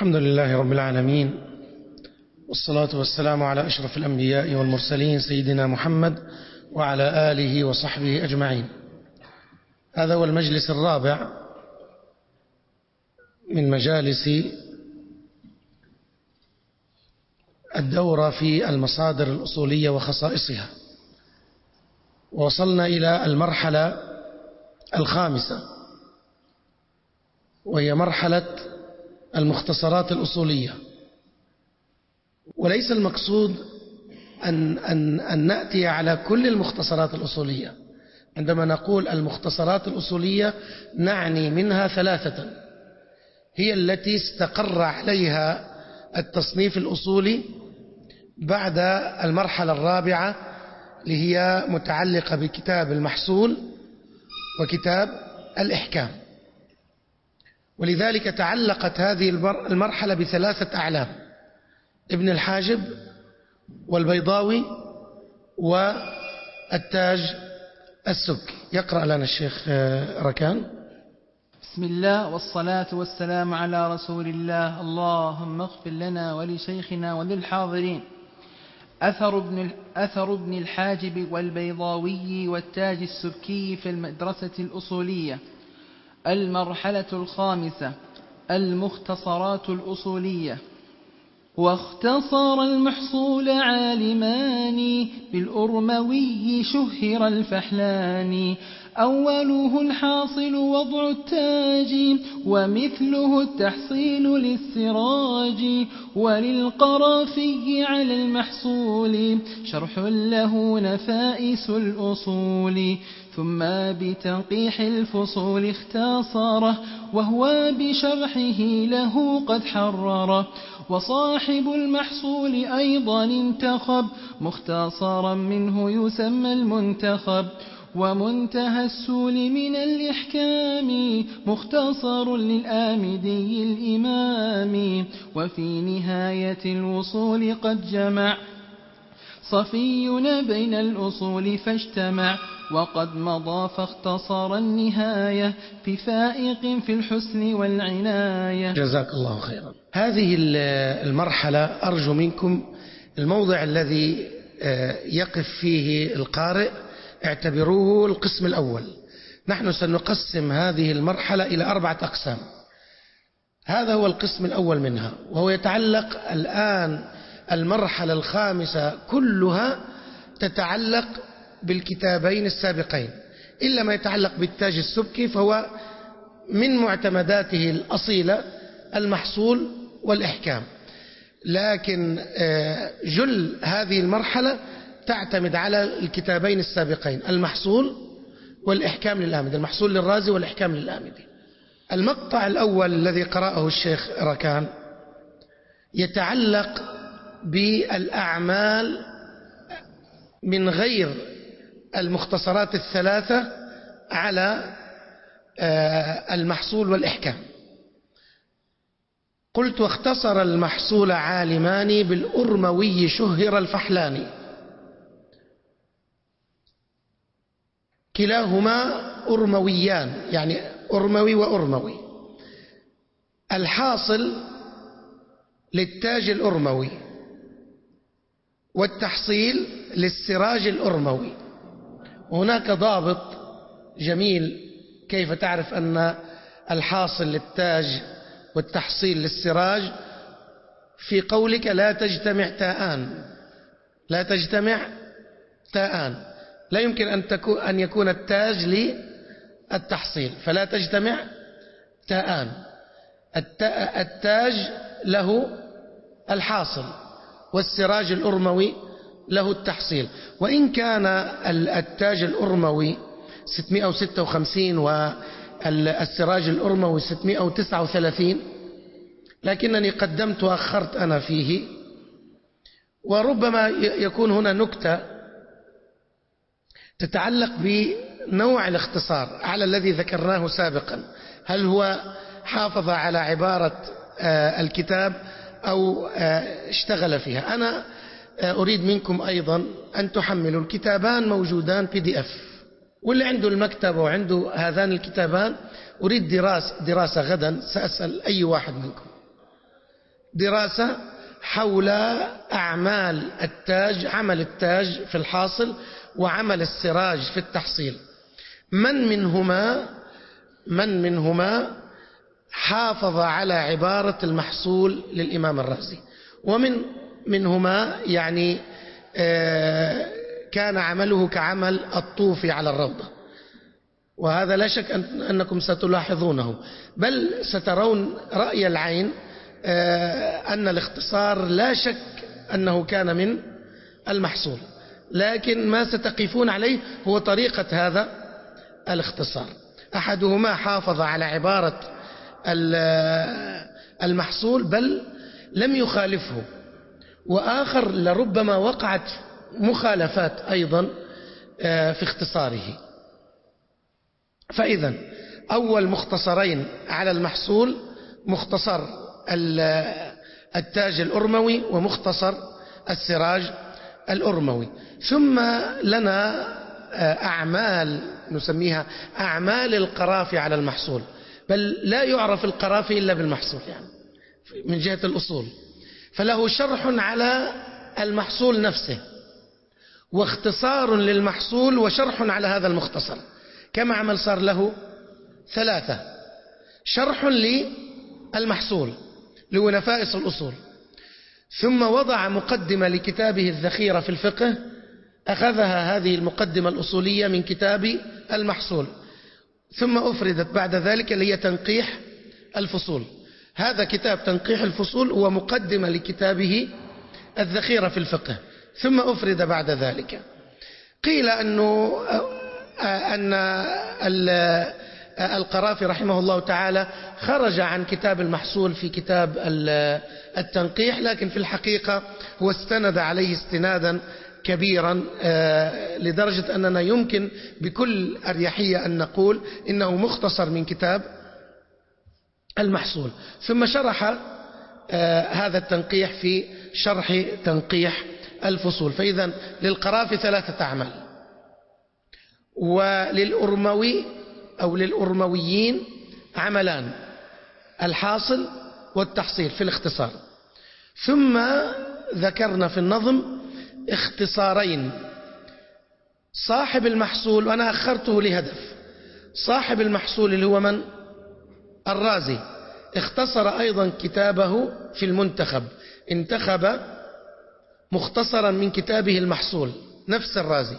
الحمد لله رب العالمين، والصلاة والسلام على أشرف الأنبياء والمرسلين سيدنا محمد وعلى آله وصحبه أجمعين. هذا هو المجلس الرابع من مجالس الدورة في المصادر الأصولية وخصائصها، ووصلنا إلى المرحلة الخامسة، وهي مرحلة المختصرات الأصولية. وليس المقصود أن نأتي على كل المختصرات الأصولية. عندما نقول المختصرات الأصولية نعني منها ثلاثة، هي التي استقر عليها التصنيف الأصولي بعد المرحلة الرابعة، اللي هي متعلقة بكتاب المحصول وكتاب الإحكام. ولذلك تعلقت هذه المرحلة بثلاثة أعلام: ابن الحاجب والبيضاوي والتاج السبكي. يقرأ لنا الشيخ ركان. بسم الله والصلاة والسلام على رسول الله. اللهم اغفر لنا ولشيخنا وللحاضرين. أثر ابن الحاجب والبيضاوي والتاج السبكي في المدرسة الأصولية. المرحلة الخامسة: المختصرات الأصولية. واختصر المحصول عالمان بالأرموي شهر الفحلان. أوله الحاصل وضع التاج، ومثله التحصيل للسراج. وللقرافي على المحصول شرح له نفائس الأصول. ثم بتنقيح الفصول اختصره، وهو بشرحه له قد حرره. وصاحب المحصول أيضا انتخب، مختصرا منه يسمى المنتخب. ومنتهى السول من الإحكام مختصر للآمدي الإمام. وفي نهاية الوصول قد جمع صفينا بين الأصول فاجتمع. وقد مضى فاختصر النهاية في فائق في الحسن والعناية. جزاك الله خيرا. هذه المرحلة أرجو منكم الموضع الذي يقف فيه القارئ اعتبروه القسم الأول. نحن سنقسم هذه المرحلة إلى 4 أقسام. هذا هو القسم الأول منها، وهو يتعلق الآن المرحلة الخامسة كلها تتعلق بالكتابين السابقين، إلا ما يتعلق بالتاج السبكي فهو من معتمداته الأصيلة المحصول والإحكام. لكن جل هذه المرحلة تعتمد على الكتابين السابقين: المحصول والإحكام للآمدي، المحصول للرازي والإحكام للآمدي. المقطع الأول الذي قرأه الشيخ ركان يتعلق بالأعمال من غير المختصرات الثلاثة على المحصول والإحكام. قلت: واختصر المحصول عالمان بالأرموي شهر الفحلان. كلاهما أرمويان، يعني أرموي وأرموي. الحاصل للتاج الأرموي، والتحصيل للسراج الأرموي. وهناك ضابط جميل كيف تعرف أن الحاصل للتاج والتحصيل للسراج في قولك: لا تجتمع تاءان. لا تجتمع تاءان، لا يمكن أن يكون التاج للتحصيل، فلا تجتمع تاءان. التاج له الحاصل، والسراج الأرموي له التحصيل. وإن كان التاج الأرموي 656 والسراج الأرموي 639، لكنني قدمت وأخرت أنا فيه. وربما يكون هنا نكتة تتعلق بنوع الاختصار على الذي ذكرناه سابقا، هل هو حافظ على عبارة الكتاب أو اشتغل فيها. أنا أريد منكم أيضا أن تحملوا الكتابان، موجودان PDF، واللي عنده المكتب وعنده هذان الكتابان أريد دراسة غدا، سأسأل أي واحد منكم دراسة حول أعمال التاج، عمل التاج في الحاصل وعمل السراج في التحصيل، من منهما حافظ على عبارة المحصول للإمام الرازي، منهما يعني كان عمله كعمل الطوفي على الروضة. وهذا لا شك أنكم ستلاحظونه، بل سترون رأي العين أن الاختصار لا شك أنه كان من المحصول، لكن ما ستقفون عليه هو طريقة هذا الاختصار. أحدهما حافظ على عبارة المحصول بل لم يخالفه، وآخر لربما وقعت مخالفات أيضا في اختصاره. فإذا أول مختصرين على المحصول مختصر التاج الأرموي ومختصر السراج الأرموي. ثم لنا أعمال نسميها أعمال القرافي على المحصول، بل لا يعرف القرافي إلا بالمحصول يعني من جهة الأصول، فله شرح على المحصول نفسه واختصار للمحصول وشرح على هذا المختصر. كم عمل صار له؟ 3: شرح للمحصول اللي هو نفائس الأصول، ثم وضع مقدمة لكتابه الذخيرة في الفقه، أخذها هذه المقدمة الأصولية من كتاب المحصول، ثم أفردت بعد ذلك اللي هي تنقيح الفصول. هذا كتاب تنقيح الفصول هو مقدمة لكتابه الذخيرة في الفقه، ثم أفرد بعد ذلك. قيل أن القرافي رحمه الله تعالى خرج عن كتاب المحصول في كتاب التنقيح، لكن في الحقيقة هو استند عليه استنادا كبيرا لدرجة أننا يمكن بكل أريحية أن نقول إنه مختصر من كتاب المحصول. ثم شرح هذا التنقيح في شرح تنقيح الفصول. فإذا للقرافي 3 أعمال، وللأرموي أو للأرمويين عملان: الحاصل والتحصيل في الاختصار. ثم ذكرنا في النظم اختصارين: صاحب المحصول، وأنا أخرته لهدف، صاحب المحصول اللي هو من؟ الرازي، اختصر أيضا كتابه في المنتخب، انتخب مختصرا من كتابه المحصول نفس الرازي.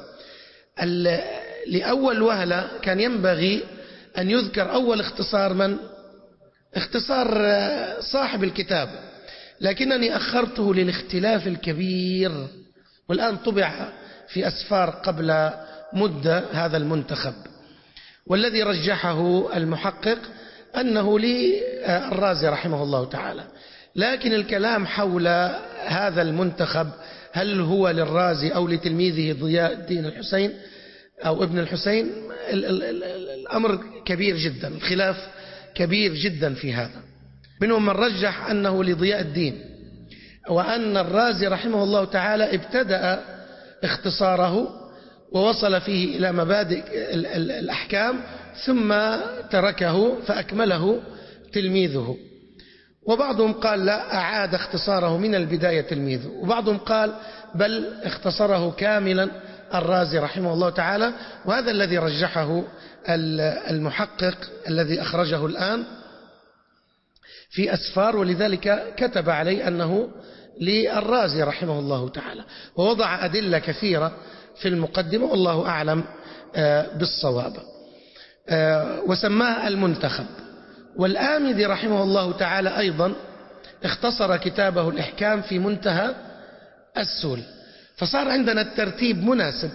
لأول وهلة كان ينبغي أن يذكر أول اختصار من؟ اختصار صاحب الكتاب، لكنني أخرته للاختلاف الكبير، والآن طبع في أسفار قبل مدة هذا المنتخب، والذي رجحه المحقق أنه للرازي رحمه الله تعالى. لكن الكلام حول هذا المنتخب هل هو للرازي أو لتلميذه ضياء الدين الحسين أو ابن الحسين، الأمر كبير جدا، الخلاف كبير جدا في هذا. منهم من رجح أنه لضياء الدين، وأن الرازي رحمه الله تعالى ابتدأ اختصاره ووصل فيه إلى مبادئ الأحكام ثم تركه فأكمله تلميذه. وبعضهم قال لا، أعاد اختصاره من البداية تلميذه، وبعضهم قال بل اختصره كاملا الرازي رحمه الله تعالى، وهذا الذي رجحه المحقق الذي أخرجه الآن في أسفار، ولذلك كتب عليه أنه للرازي رحمه الله تعالى، ووضع أدلة كثيرة في المقدمة والله أعلم بالصواب، وسماه المنتخب. والآمدي رحمه الله تعالى أيضا اختصر كتابه الإحكام في منتهى السول. فصار عندنا الترتيب مناسب: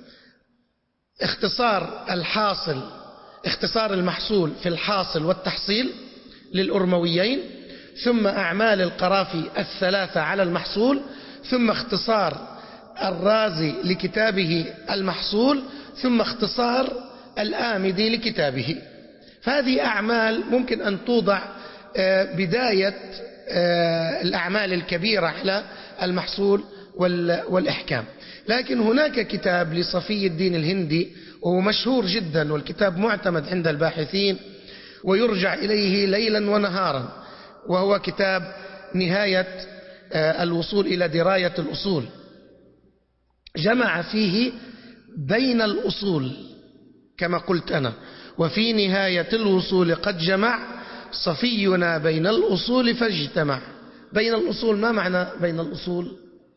اختصار الحاصل، اختصار المحصول في الحاصل والتحصيل للأرمويين، ثم أعمال القرافي 3 على المحصول، ثم اختصار الرازي لكتابه المحصول، ثم اختصار الآمدي لكتابه. فهذه أعمال ممكن أن توضع بداية الأعمال الكبيرة على المحصول والإحكام. لكن هناك كتاب لصفي الدين الهندي وهو مشهور جدا، والكتاب معتمد عند الباحثين ويرجع إليه ليلا ونهارا، وهو كتاب نهاية الوصول إلى دراية الأصول، جمع فيه بين الأصول كما قلت أنا، وفي نهاية الوصول قد جمع صفينا بين الأصول فاجتمع. بين الأصول ما معنى بين الأصول؟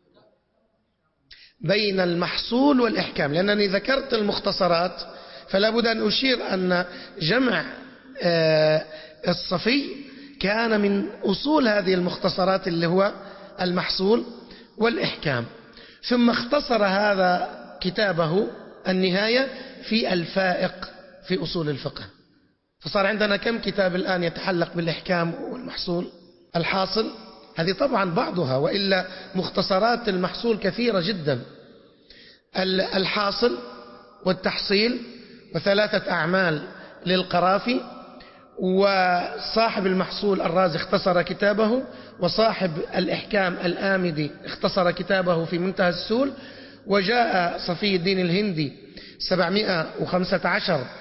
بين المحصول والإحكام، لأنني ذكرت المختصرات فلا بد أن أشير أن جمع الصفي كان من أصول هذه المختصرات اللي هو المحصول والإحكام. ثم اختصر هذا كتابه النهاية في الفائق في أصول الفقه، فصار عندنا كم كتاب الآن يتحلق بالإحكام والمحصول؟ الحاصل، هذه طبعا بعضها، وإلا مختصرات المحصول كثيرة جدا. الحاصل والتحصيل وثلاثة أعمال للقرافي، وصاحب المحصول الرازي اختصر كتابه، وصاحب الإحكام الآمدي اختصر كتابه في منتهى السول، وجاء صفي الدين الهندي 715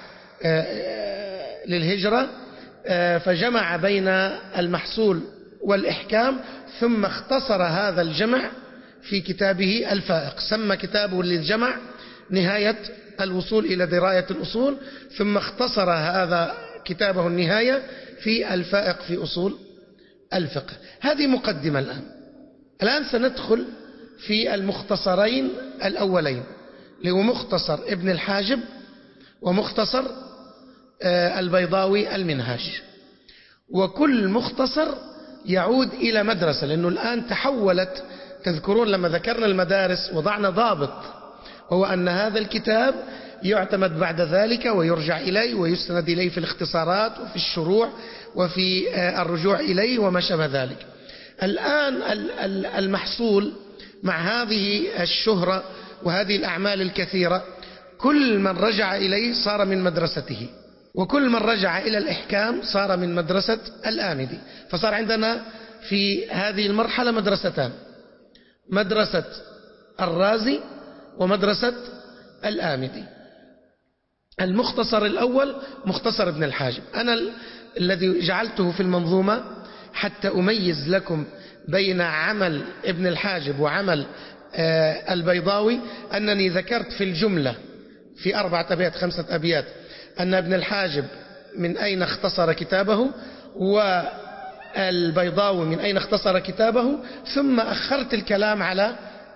للهجرة فجمع بين المحصول والإحكام، ثم اختصر هذا الجمع في كتابه الفائق، سمى كتابه للجمع نهاية الوصول إلى دراية الأصول، ثم اختصر هذا كتابه النهاية في الفائق في أصول الفقه. هذه مقدمة. الآن سندخل في المختصرين الأولين، اللي هو مختصر ابن الحاجب ومختصر البيضاوي المنهاج. وكل مختصر يعود إلى مدرسة، لأنه الآن تحولت، تذكرون لما ذكرنا المدارس وضعنا ضابط، وهو أن هذا الكتاب يعتمد بعد ذلك ويرجع إليه ويستند إليه في الاختصارات وفي الشروع وفي الرجوع إليه وما شابه ذلك. الآن المحصول مع هذه الشهرة وهذه الأعمال الكثيرة، كل من رجع إليه صار من مدرسته، وكل من رجع إلى الإحكام صار من مدرسة الآمدي. فصار عندنا في هذه المرحلة مدرستان، مدرسة الرازي ومدرسة الآمدي. المختصر الأول مختصر ابن الحاجب، أنا الذي جعلته في المنظومة حتى أميز لكم بين عمل ابن الحاجب وعمل البيضاوي، أنني ذكرت في الجملة في 4 أبيات 5 أبيات أن ابن الحاجب من أين اختصر كتابه، والبيضاوي من أين اختصر كتابه، ثم أخرت الكلام على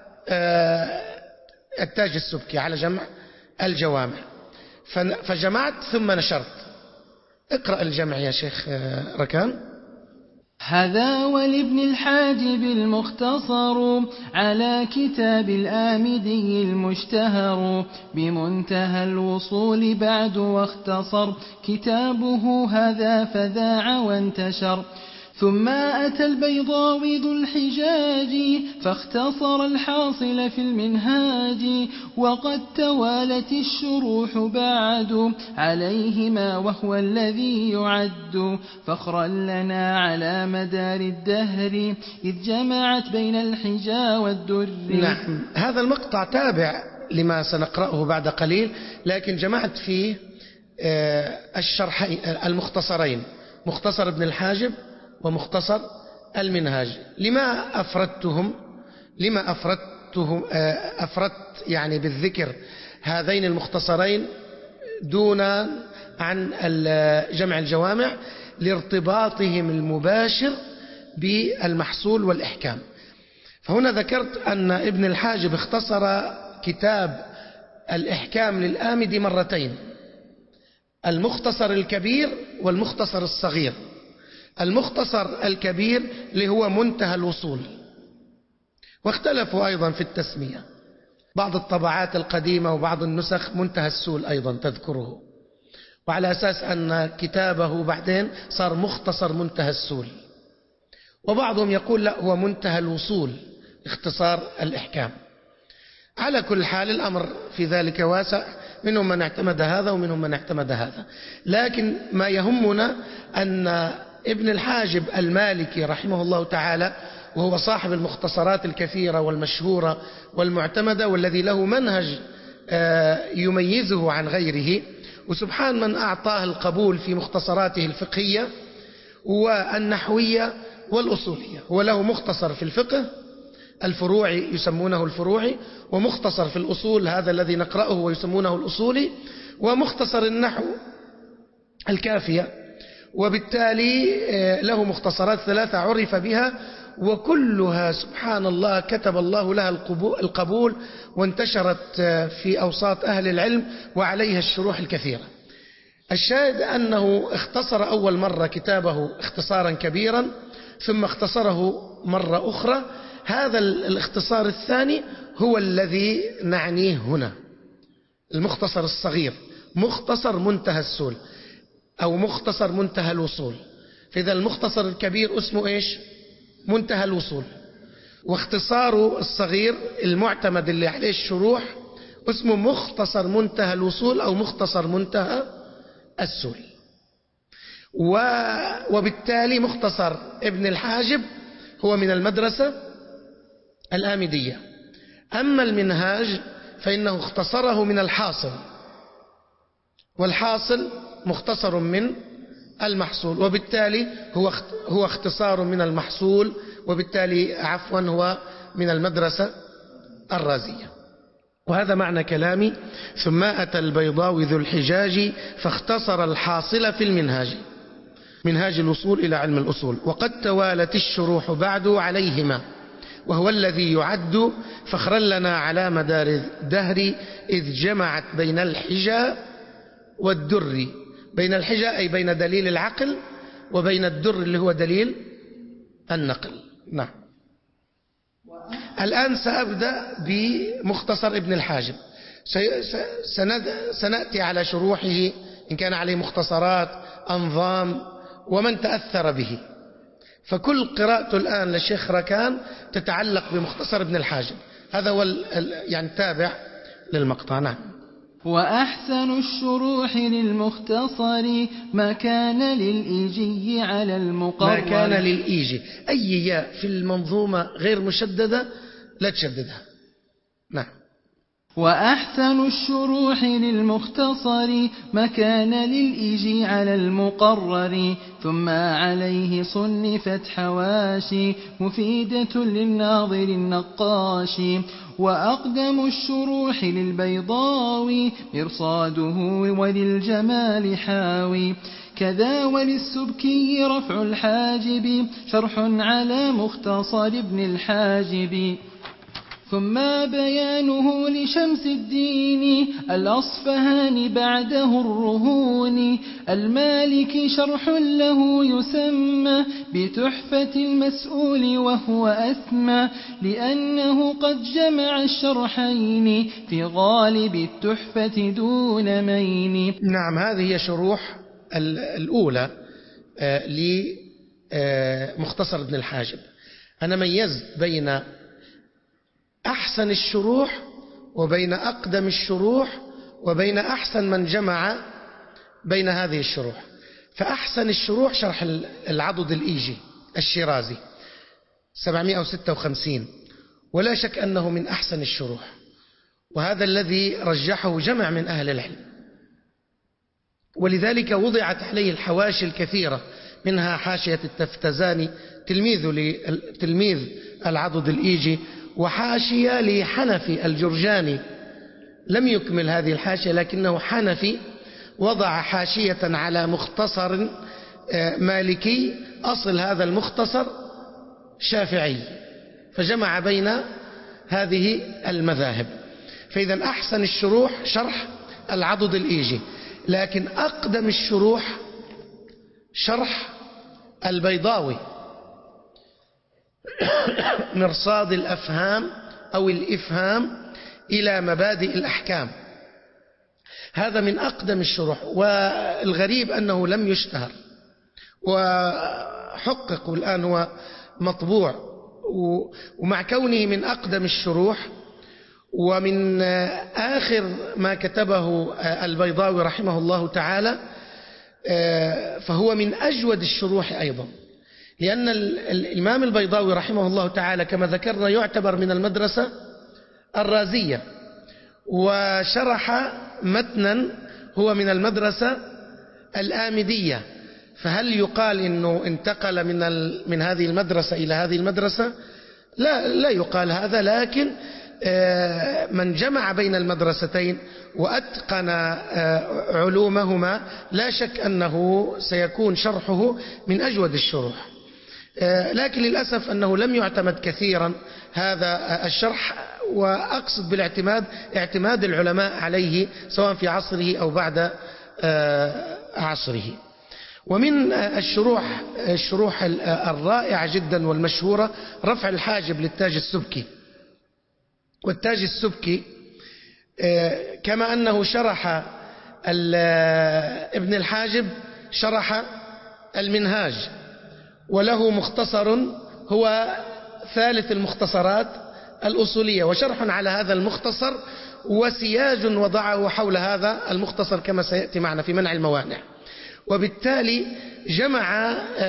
التاج السبكي على جمع الجوامع، فجمعت ثم نشرت. اقرأ الجمع يا شيخ ركان. هذا ولابن الحاجب المختصر على كتاب الآمدي المشتهر، بمنتهى الوصول بعد واختصر كتابه هذا فذاع وانتشر. ثم أتى البيضاوي ذو الحجاج فاختصر الحاصل في المنهاج، وقد توالت الشروح بعد عليهما وهو الذي يعد فخرا لنا على مدار الدهر، إذ جمعت بين الحجا والدر. نعم، هذا المقطع تابع لما سنقرأه بعد قليل، لكن جمعت فيه الشرحين المختصرين، مختصر ابن الحاجب ومختصر المنهاج. لما أفردت يعني بالذكر هذين المختصرين دون عن جمع الجوامع؟ لارتباطهم المباشر بالمحصول والإحكام. فهنا ذكرت أن ابن الحاجب اختصر كتاب الإحكام للآمدي مرتين، المختصر الكبير والمختصر الصغير. المختصر الكبير اللي هو منتهى الوصول، واختلفوا أيضا في التسمية، بعض الطبعات القديمة وبعض النسخ منتهى السول أيضا تذكره، وعلى أساس أن كتابه بعدين صار مختصر منتهى السول. وبعضهم يقول لا، هو منتهى الوصول اختصار الإحكام. على كل حال الأمر في ذلك واسع، منهم من اعتمد هذا ومنهم من اعتمد هذا، لكن ما يهمنا أن ابن الحاجب المالكي رحمه الله تعالى، وهو صاحب المختصرات الكثيرة والمشهورة والمعتمدة، والذي له منهج يميزه عن غيره، وسبحان من أعطاه القبول في مختصراته الفقهية والنحوية والأصولية. وله مختصر في الفقه الفروعي يسمونه الفروعي، ومختصر في الأصول هذا الذي نقرأه ويسمونه الأصولي، ومختصر النحو الكافية. وبالتالي له مختصرات 3 عرف بها، وكلها سبحان الله كتب الله لها القبول وانتشرت في أوساط أهل العلم، وعليها الشروح الكثيرة. الشاهد أنه اختصر أول مرة كتابه اختصارا كبيرا، ثم اختصره مرة أخرى. هذا الاختصار الثاني هو الذي نعنيه هنا، المختصر الصغير، مختصر منتهى السول أو مختصر منتهى الوصول. فإذا المختصر الكبير اسمه إيش؟ منتهى الوصول. واختصاره الصغير المعتمد اللي عليه الشروح اسمه مختصر منتهى الوصول أو مختصر منتهى السول. وبالتالي مختصر ابن الحاجب هو من المدرسة الآمدية. أما المنهاج فإنه اختصره من الحاصل، والحاصل مختصر من المحصول، وبالتالي هو اختصار من المحصول، وبالتالي عفوا هو من المدرسة الرازية. وهذا معنى كلامي. ثم أتى البيضاوي ذو الحجاج فاختصر الحاصل في المنهاج، منهاج الوصول إلى علم الأصول. وقد توالت الشروح بعد عليهما، وهو الذي يعد فخرا لنا على مدار الدهر، إذ جمعت بين الحجة والدر. بين الحجة أي بين دليل العقل، وبين الدر اللي هو دليل النقل. نعم. الآن سأبدأ بمختصر ابن الحاجب. سنأتي على شروحه إن كان عليه مختصرات، أنظام، ومن تأثر به. فكل قراءته الآن للشيخ ركان تتعلق بمختصر ابن الحاجب. هذا هو يعني تابع للمقطع. نعم. وأحسن الشروح للمختصر ما كان للإيجي على المقرر. ما كان للإيجي، أي ياء في المنظومة غير مشددة لا تشددها. نعم. وأحسن الشروح للمختصر ما كان للإيجي على المقرر، ثم عليه صنفت حواشي مفيدة للناظر النقاش. وأقدم الشروح للبيضاوي مرصاده وللجمال حاوي، كذا وللسبكي رفع الحاجب شرح على مختصر ابن الحاجب. ثم بيانه لشمس الدين الأصفهاني بعده الرهون، المالكي شرح له يسمى بتحفة المسؤول، وهو أسمى لأنه قد جمع الشرحين في غالب التحفة دون مين. نعم. هذه هي شروح الأولى لمختصر ابن الحاجب. أنا ميزت بين أحسن الشروح وبين أقدم الشروح وبين أحسن من جمع بين هذه الشروح. فأحسن الشروح شرح العضد الإيجي الشيرازي 756، ولا شك أنه من أحسن الشروح، وهذا الذي رجحه جمع من أهل العلم. ولذلك وضعت عليه الحواشي الكثيرة، منها حاشية التفتزاني تلميذ العضد الإيجي، وحاشية لحنفي الجرجاني لم يكمل هذه الحاشية، لكنه حنفي وضع حاشية على مختصر مالكي، أصل هذا المختصر شافعي، فجمع بين هذه المذاهب. فإذا أحسن الشروح شرح العضد الإيجي، لكن أقدم الشروح شرح البيضاوي مرصاد الأفهام أو الإفهام إلى مبادئ الأحكام. هذا من أقدم الشروح، والغريب أنه لم يشتهر، وحقق الآن هو مطبوع. ومع كونه من أقدم الشروح ومن آخر ما كتبه البيضاوي رحمه الله تعالى، فهو من أجود الشروح أيضا، لأن الإمام البيضاوي رحمه الله تعالى كما ذكرنا يعتبر من المدرسة الرازية، وشرح متنا هو من المدرسة الآمدية. فهل يقال إنه انتقل من هذه المدرسة إلى هذه المدرسة؟ لا يقال هذا، لكن من جمع بين المدرستين وأتقن علومهما لا شك أنه سيكون شرحه من أجود الشروح. لكن للأسف أنه لم يعتمد كثيرا هذا الشرح، وأقصد بالاعتماد اعتماد العلماء عليه سواء في عصره أو بعد عصره. ومن الشروح الرائعة جدا والمشهورة رفع الحاجب للتاج السبكي. والتاج السبكي كما أنه شرح ابن الحاجب شرح المنهاج، وله مختصر هو ثالث المختصرات الأصولية، وشرح على هذا المختصر وسياج وضعه حول هذا المختصر كما سيأتي معنا في منع الموانع. وبالتالي جمع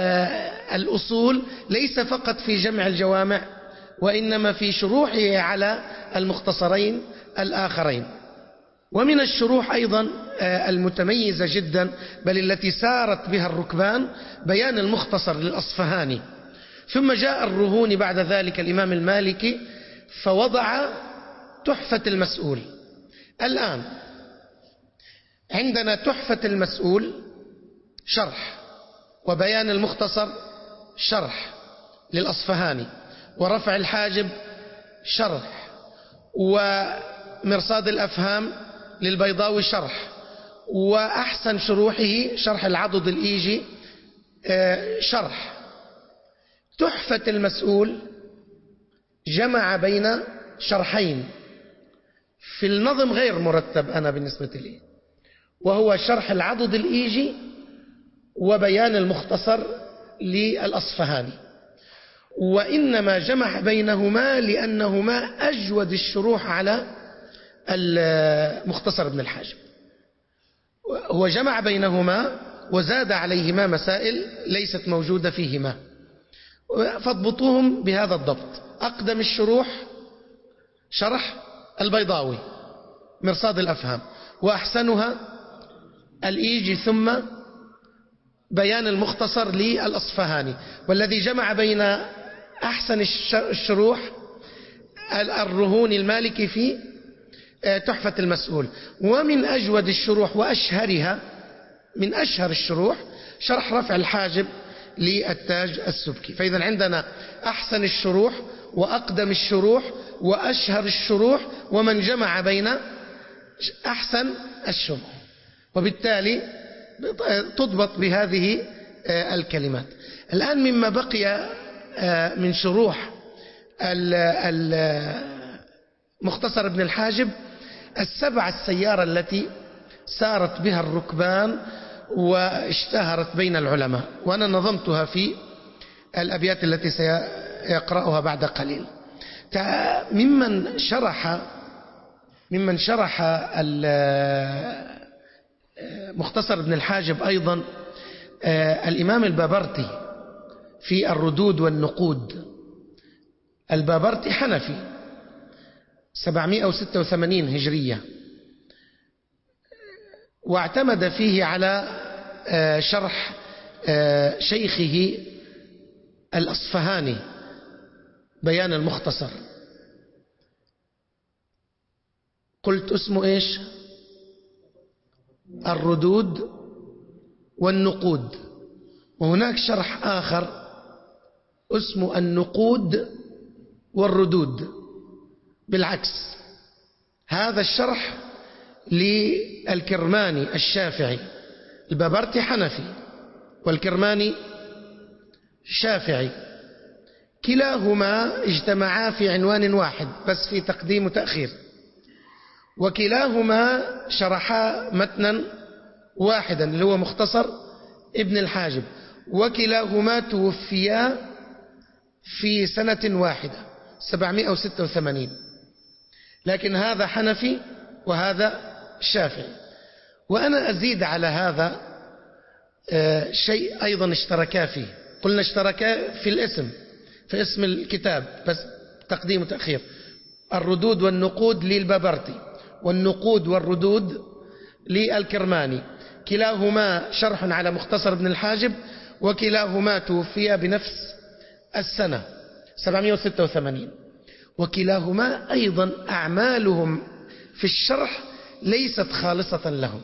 الأصول ليس فقط في جمع الجوامع، وإنما في شروحه على المختصرين الآخرين. ومن الشروح أيضا المتميزة جدا بل التي سارت بها الركبان بيان المختصر للأصفهاني. ثم جاء الرهوني بعد ذلك الإمام المالكي فوضع تحفة المسؤول. الآن عندنا تحفة المسؤول شرح، وبيان المختصر شرح للأصفهاني، ورفع الحاجب شرح، ومرصاد الأفهام للبيضاوي شرح، وأحسن شروحه شرح العضد الإيجي شرح. تحفة المسؤول جمع بين شرحين في النظم غير مرتب أنا بالنسبة لي، وهو شرح العضد الإيجي وبيان المختصر للأصفهاني، وإنما جمع بينهما لأنهما أجود الشروح على المختصر ابن الحاجب. هو جمع بينهما وزاد عليهما مسائل ليست موجودة فيهما، فاضبطوهم بهذا الضبط. أقدم الشروح شرح البيضاوي مرصاد الأفهام، وأحسنها الإيجي، ثم بيان المختصر للأصفهاني. والذي جمع بين أحسن الشروح الرهوني المالكي في تحفة المسؤول. ومن أجود الشروح وأشهرها من أشهر الشروح شرح رفع الحاجب للتاج السبكي. فإذا عندنا أحسن الشروح وأقدم الشروح وأشهر الشروح ومن جمع بين أحسن الشروح، وبالتالي تضبط بهذه الكلمات. الآن مما بقي من شروح مختصر ابن الحاجب السبع السيارة التي سارت بها الركبان واشتهرت بين العلماء، وأنا نظمتها في الأبيات التي سيقرأها بعد قليل. ممن شرح مختصر ابن الحاجب أيضا الإمام البابرتي في الردود والنقود. البابرتي حنفي 786 هجرية، واعتمد فيه على شرح شيخه الأصفهاني بيان المختصر. قلت اسمه إيش؟ الردود والنقود. وهناك شرح آخر اسمه النقود والردود بالعكس. هذا الشرح للكرماني الشافعي. البابرتي حنفي والكرماني شافعي، كلاهما اجتمعا في عنوان واحد بس في تقديم وتأخير، وكلاهما شرحا متنا واحدا اللي هو مختصر ابن الحاجب، وكلاهما توفيا في سنة واحدة 786، لكن هذا حنفي وهذا شافعي. وأنا أزيد على هذا شيء أيضا اشتركا فيه. قلنا اشتركا في الاسم، في اسم الكتاب بس تقديم وتأخير. الردود والنقود للبابرتي، والنقود والردود للكرماني. كلاهما شرح على مختصر ابن الحاجب، وكلاهما توفي بنفس السنة 786، وكلاهما أيضا أعمالهم في الشرح ليست خالصة لهم.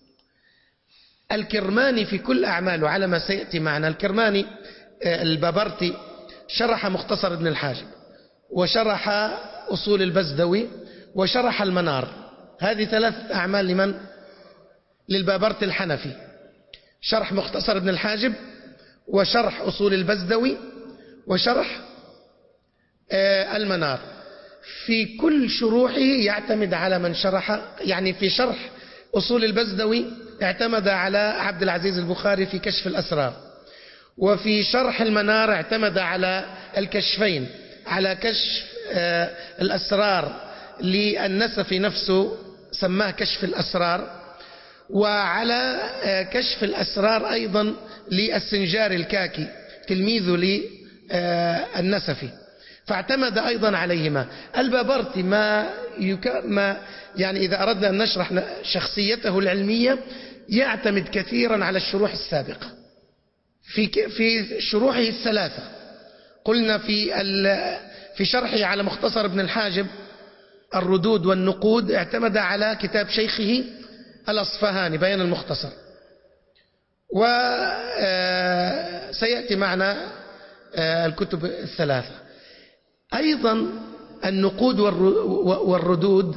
الكرماني في كل أعماله على ما سيأتي معنا، الكرماني البابرتي شرح مختصر ابن الحاجب، وشرح أصول البزدوي، وشرح المنار. هذه 3 أعمال لمن؟ للبابرتي الحنفي، شرح مختصر ابن الحاجب، وشرح أصول البزدوي، وشرح المنار. في كل شروحه يعتمد على من شرح، يعني في شرح أصول البزدوي اعتمد على عبد العزيز البخاري في كشف الأسرار، وفي شرح المنار اعتمد على الكشفين، على كشف الأسرار للنسفي نفسه سماه كشف الأسرار، وعلى كشف الأسرار أيضا للسنجار الكاكي تلميذه للنسفي، فاعتمد أيضا عليهما. البابرتي ما يعني إذا أردنا أن نشرح شخصيته العلمية يعتمد كثيرا على الشروح السابقة. في شروحه 3 قلنا في شرحه على مختصر ابن الحاجب الردود والنقود اعتمد على كتاب شيخه الأصفهاني بيان المختصر، وسيأتي معنا الكتب 3. أيضا النقود والردود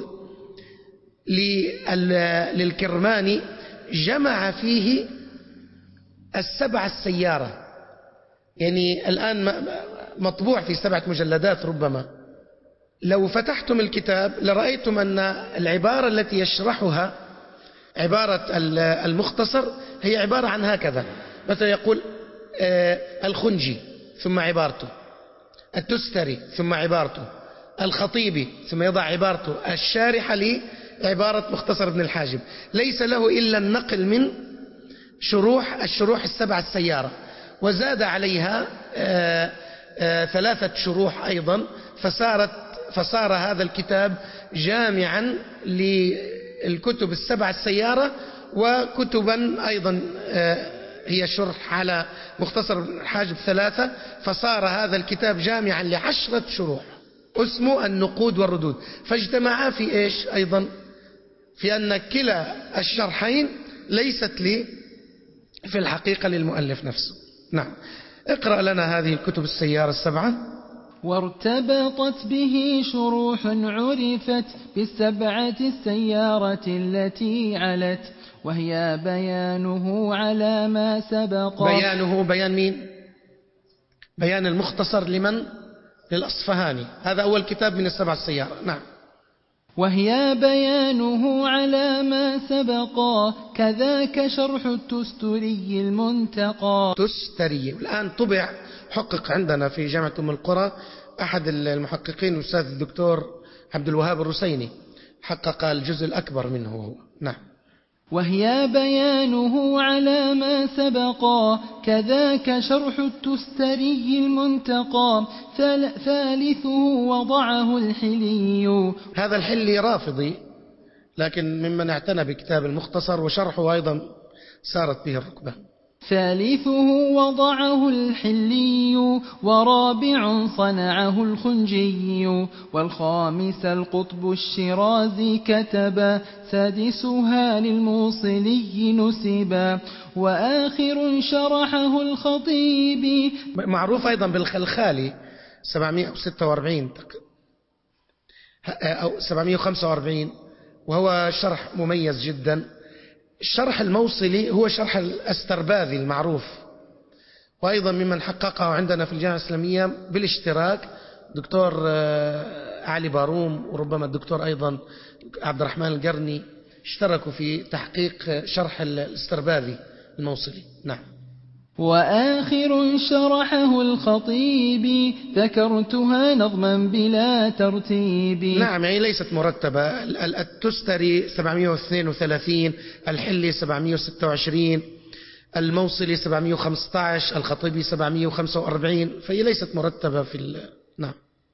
للكرماني جمع فيه 7 السيارة، يعني الآن مطبوع في 7 مجلدات ربما. لو فتحتم الكتاب لرأيتم أن العبارة التي يشرحها عبارة المختصر هي عبارة عن هكذا، مثلا يقول الخنجي ثم عبارته، التستري ثم عبارته، الخطيبي ثم يضع عبارته الشارحة لعبارة مختصر ابن الحاجب. ليس له إلا النقل من الشروح 7 السيارة، وزاد عليها 3 شروح أيضا، فصار هذا الكتاب جامعا للكتب 7 السيارة، وكتبا أيضا هي شرح على مختصر ابن الحاجب 3، فصار هذا الكتاب جامعا ل10 شروح اسمه النقود والردود. فاجتمعا في إيش أيضا؟ في أن كلا الشرحين ليست في الحقيقة للمؤلف نفسه. نعم، اقرأ لنا هذه الكتب السيارة 7. وارتبطت به شروح عرفت بالسبعة السيارة التي علت، وهي بيانه على ما سبق. بيان مين؟ بيان المختصر لمن؟ للأصفهاني. هذا أول كتاب من 7 السيارة. نعم. وهي بيانه على ما سبق، كذاك شرح التستري المنتقى. تستري الآن طبع، حقق عندنا في جامعة أم القرى أحد المحققين الأستاذ الدكتور عبد الوهاب الرسيني، حقق الجزء الأكبر منه هو. نعم. وهي بيانه على ما سبق، كذاك شرح التستري المنتقى، ثالثه وضعه الحلي. هذا الحلي رافضي، لكن ممن اعتنى بكتاب المختصر وشرحه أيضا سارت به الركبة. ثالثه وضعه الحلي، ورابع صنعه الخنجي، والخامس القطب الشرازي كتب، سادسها للموصلي نسبا، وآخر شرحه الخطيب. معروف أيضا بالخلخالي 746 أو 745، وهو شرح مميز جدا. الشرح الموصلي هو شرح الأسترباذي المعروف، وأيضا ممن حققه عندنا في الجامعة الإسلامية بالاشتراك دكتور علي باروم، وربما الدكتور أيضا عبد الرحمن القرني اشتركوا في تحقيق شرح الأسترباذي الموصلي. نعم. وآخر شرحه الخطيب، ذكرتها نظما بلا ترتيب. نعم، يعني ليست مرتبة. التستري 732، الحلي 726، الموصلي 715، الخطيبي 745، فهي ليست مرتبة في نعم.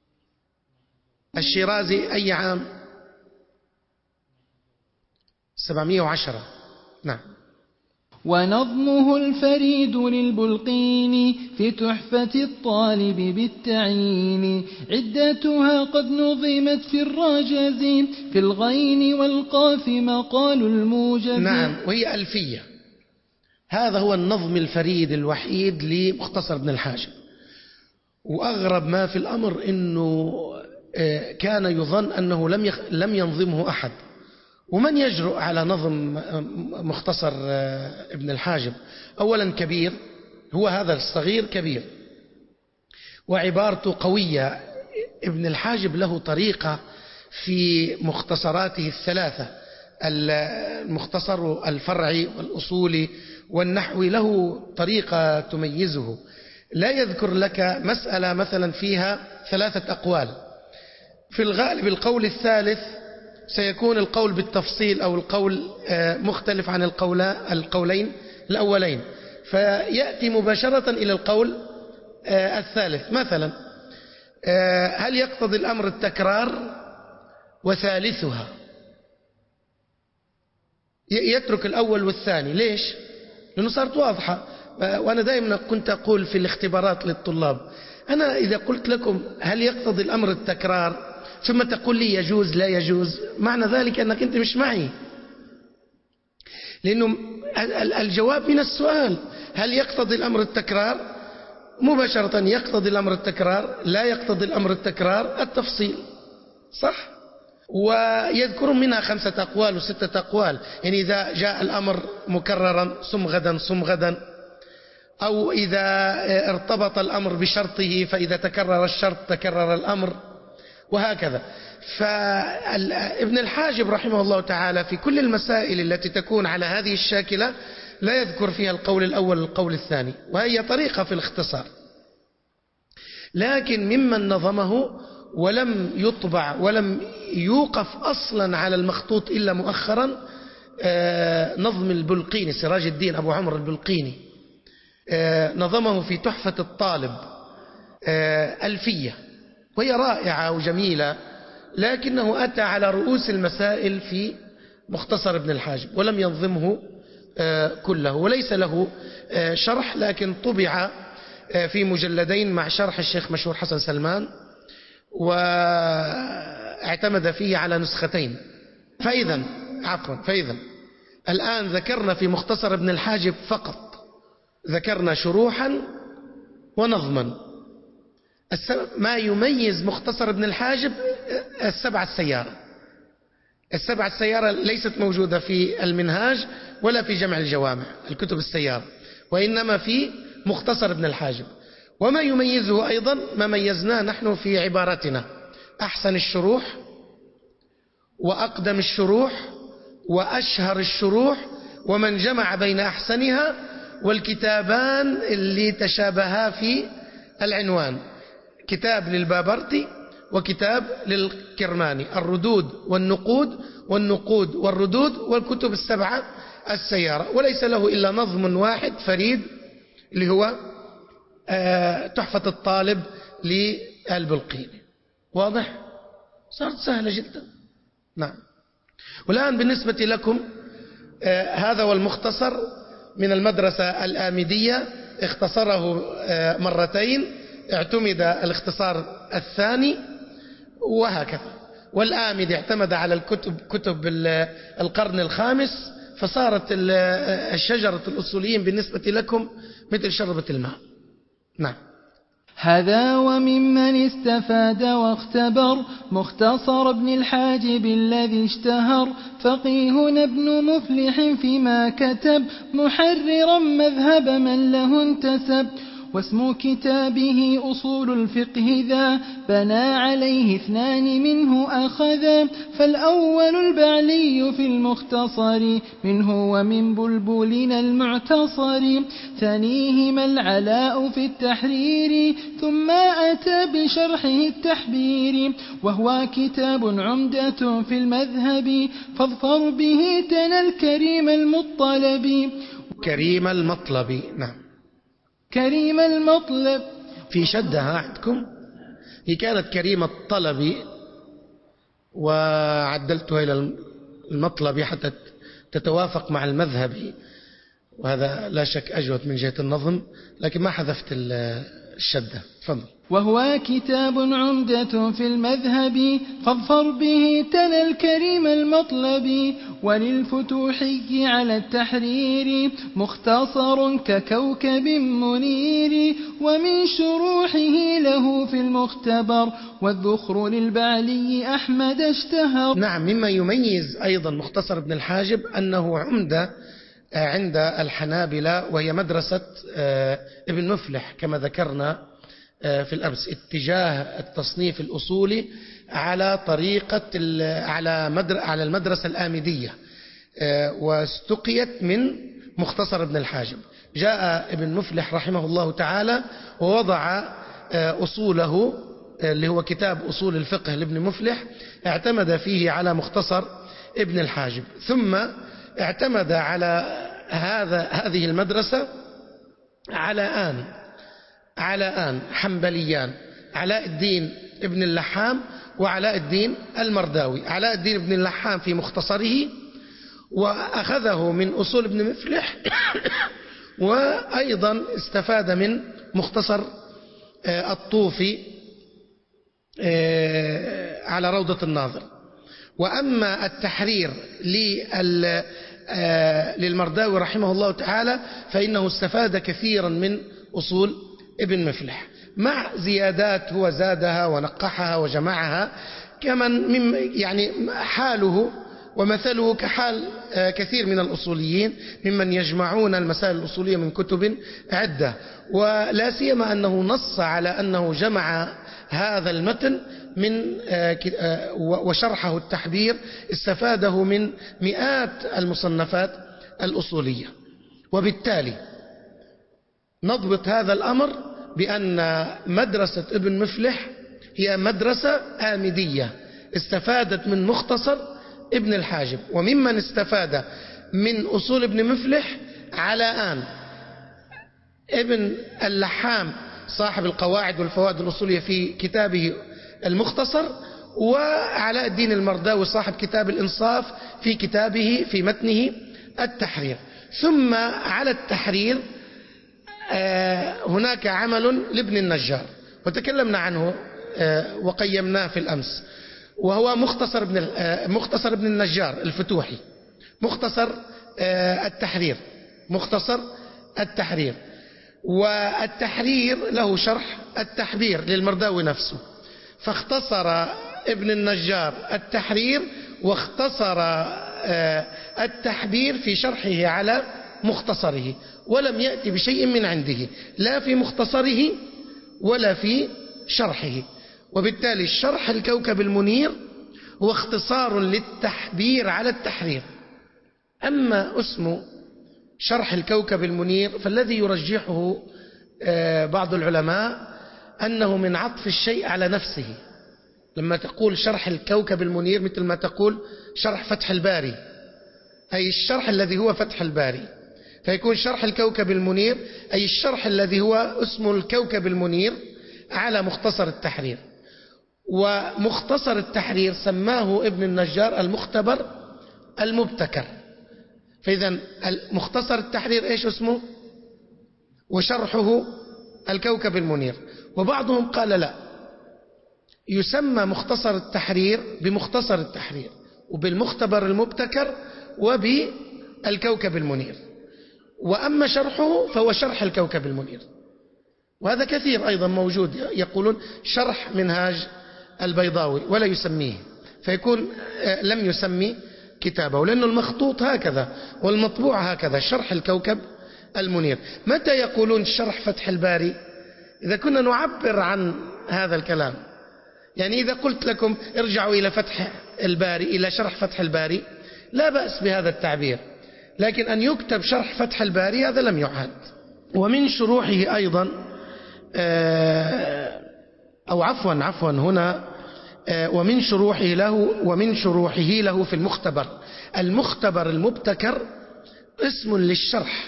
الشيرازي أي عام؟ 710. نعم. ونظمه الفريد للبلقين في تحفة الطالب بالتعيين عدتها قد نظمت في الراجز في الغين والقاف مقال الموجز. نعم، وهي ألفية. هذا هو النظم الفريد الوحيد لمختصر ابن الحاجب. وأغرب ما في الأمر أنه كان يظن أنه لم ينظمه أحد. ومن يجرؤ على نظم مختصر ابن الحاجب؟ أولا كبير، هو هذا الصغير كبير وعبارته قوية. ابن الحاجب له طريقة في مختصراته الثلاثة، المختصر الفرعي والأصولي والنحوي، له طريقة تميزه. لا يذكر لك مسألة مثلا فيها 3 أقوال، في الغالب القول الثالث سيكون القول بالتفصيل أو القول مختلف عن القولين الأولين، فيأتي مباشرة إلى القول الثالث. مثلا هل يقتضي الأمر التكرار وثالثها؟ يترك الأول والثاني. ليش؟ لأنه صارت واضحة. وأنا دائما كنت أقول في الاختبارات للطلاب، أنا إذا قلت لكم هل يقتضي الأمر التكرار ثم تقول لي يجوز لا يجوز، معنى ذلك أنك أنت مش معي، لأنه الجواب من السؤال هل يقتضي الأمر التكرار، مباشرة يقتضي الأمر التكرار، لا يقتضي الأمر التكرار، التفصيل. صح؟ ويذكرون منها 5 أقوال و6 أقوال. يعني إذا جاء الأمر مكررا صم غدا صم غدا، أو إذا ارتبط الأمر بشرطه فإذا تكرر الشرط تكرر الأمر، وهكذا. فابن الحاجب رحمه الله تعالى في كل المسائل التي تكون على هذه الشاكلة لا يذكر فيها القول الأول والقول الثاني، وهي طريقة في الاختصار. لكن ممن نظمه ولم يطبع ولم يوقف أصلا على المخطوط إلا مؤخرا نظم البلقيني، سراج الدين أبو عمرو البلقيني، نظمه في تحفة الطالب ألفية، وهي رائعة وجميلة، لكنه أتى على رؤوس المسائل في مختصر ابن الحاجب ولم ينظمه كله، وليس له شرح، لكن طبع في مجلدين مع شرح الشيخ مشهور حسن سلمان، واعتمد فيه على نسختين. فإذا الآن ذكرنا في مختصر ابن الحاجب فقط ذكرنا شروحا ونظما. ما يميز مختصر ابن الحاجب 7 السيارة. 7 السيارة ليست موجودة في المنهاج ولا في جمع الجوامع الكتب السيارة، وإنما في مختصر ابن الحاجب. وما يميزه أيضا ما ميزناه نحن في عبارتنا: أحسن الشروح وأقدم الشروح وأشهر الشروح ومن جمع بين أحسنها، والكتابان اللي تشابها في العنوان، كتاب للبابرتي وكتاب للكرماني، الردود والنقود والنقود والردود، والكتب 7 السيارة. وليس له إلا نظم واحد فريد اللي هو تحفة الطالب للبلقيني. واضح؟ صارت سهلة جدا. نعم. والآن بالنسبة لكم هذا والمختصر من المدرسة الآمدية، اختصره 2 مرتين، اعتمد الاختصار الثاني، وهكذا. والآمدي اعتمد على كتب القرن الخامس، فصارت الشجرة الأصوليين بالنسبة لكم مثل شربة الماء. نعم. هذا وممن استفاد واختبر مختصر ابن الحاجب الذي اشتهر، فقيه ابن مفلح فيما كتب محررا مذهب من له انتسب. واسم كتابه أصول الفقه ذا بنى عليه 2 منه أخذا، فالأول البعلي في المختصر منه ومن بلبلنا المعتصر، ثانيهما العلاء في التحرير ثم أتى بشرحه التحبير، وهو كتاب عمدة في المذهب فاظفر به تنل كريم المطلب. كريم المطلب. نعم. كريم المطلب في شدها عندكم، هي كانت كريم الطلب وعدلتها إلى المطلب حتى تتوافق مع المذهب، وهذا لا شك أجود من جهة النظم، لكن ما حذفت الشدة. تفضل. وهو كتاب عمدة في المذهب فاظفر به تلا الكريم المطلب، وللفتوحي على التحرير مختصر ككوكب منير، ومن شروحه له في المختبر والذخر للبعلي أحمد اشتهر. نعم، مما يميز أيضا مختصر ابن الحاجب أنه عمدة عند الحنابلة، وهي مدرسة ابن مفلح كما ذكرنا في الأمس، اتجاه التصنيف الأصولي على طريقة على المدرسة الآمدية، واستقيت من مختصر ابن الحاجب. جاء ابن مفلح رحمه الله تعالى ووضع أصوله اللي هو كتاب أصول الفقه لابن مفلح، اعتمد فيه على مختصر ابن الحاجب، ثم اعتمد على هذه المدرسة على آن حنبليان، علاء الدين ابن اللحام وعلاء الدين المرداوي. علاء الدين ابن اللحام في مختصره وأخذه من أصول ابن مفلح وأيضا استفاد من مختصر الطوفي على روضة الناظر. وأما التحرير للمرداوي رحمه الله تعالى فإنه استفاد كثيرا من أصول ابن مفلح، مع زيادات هو زادها ونقحها وجمعها، كمن يعني حاله ومثله كحال كثير من الأصوليين ممن يجمعون المسائل الأصولية من كتب عدة، ولا سيما أنه نص على أنه جمع هذا المتن من وشرحه التحبير استفاده من مئات المصنفات الأصولية. وبالتالي نضبط هذا الأمر بأن مدرسة ابن مفلح هي مدرسة آمدية استفادت من مختصر ابن الحاجب، وممن استفاد من أصول ابن مفلح على آن ابن اللحام صاحب القواعد والفوائد الأصولية في كتابه المختصر، وعلاء الدين المرداوي صاحب كتاب الإنصاف في كتابه في متنه التحرير. ثم على التحرير هناك عمل لابن النجار وتكلمنا عنه وقيمناه في الأمس، وهو مختصر ابن النجار الفتوحي، مختصر التحرير. والتحرير له شرح التحبير للمرداوي نفسه، فاختصر ابن النجار التحرير واختصر التحبير في شرحه على مختصره، ولم يأتي بشيء من عنده لا في مختصره ولا في شرحه. وبالتالي شرح الكوكب المنير هو اختصار للتحبير على التحرير. أما اسم شرح الكوكب المنير فالذي يرجحه بعض العلماء أنه من عطف الشيء على نفسه، لما تقول شرح الكوكب المنير مثل ما تقول شرح فتح الباري، أي الشرح الذي هو فتح الباري، فيكون شرح الكوكب المنير أي الشرح الذي هو اسمه الكوكب المنير على مختصر التحرير. ومختصر التحرير سماه ابن النجار المختبر المبتكر، فإذا مختصر التحرير إيش اسمه وشرحه الكوكب المنير. وبعضهم قال لا، يسمى مختصر التحرير بمختصر التحرير وبالمختبر المبتكر وبالكوكب المنير، وأما شرحه فهو شرح الكوكب المنير. وهذا كثير أيضا موجود، يقولون شرح منهاج البيضاوي ولا يسميه، فيكون لم يسمي كتابه، لأنه المخطوط هكذا والمطبوع هكذا شرح الكوكب المنير. متى يقولون شرح فتح الباري؟ إذا كنا نعبر عن هذا الكلام، يعني إذا قلت لكم ارجعوا إلى فتح الباري إلى شرح فتح الباري لا بأس بهذا التعبير، لكن أن يكتب شرح فتح الباري هذا لم يعهد. ومن شروحه أيضا أو عفوا هنا ومن شروحه له في المختبر المبتكر اسم للشرح.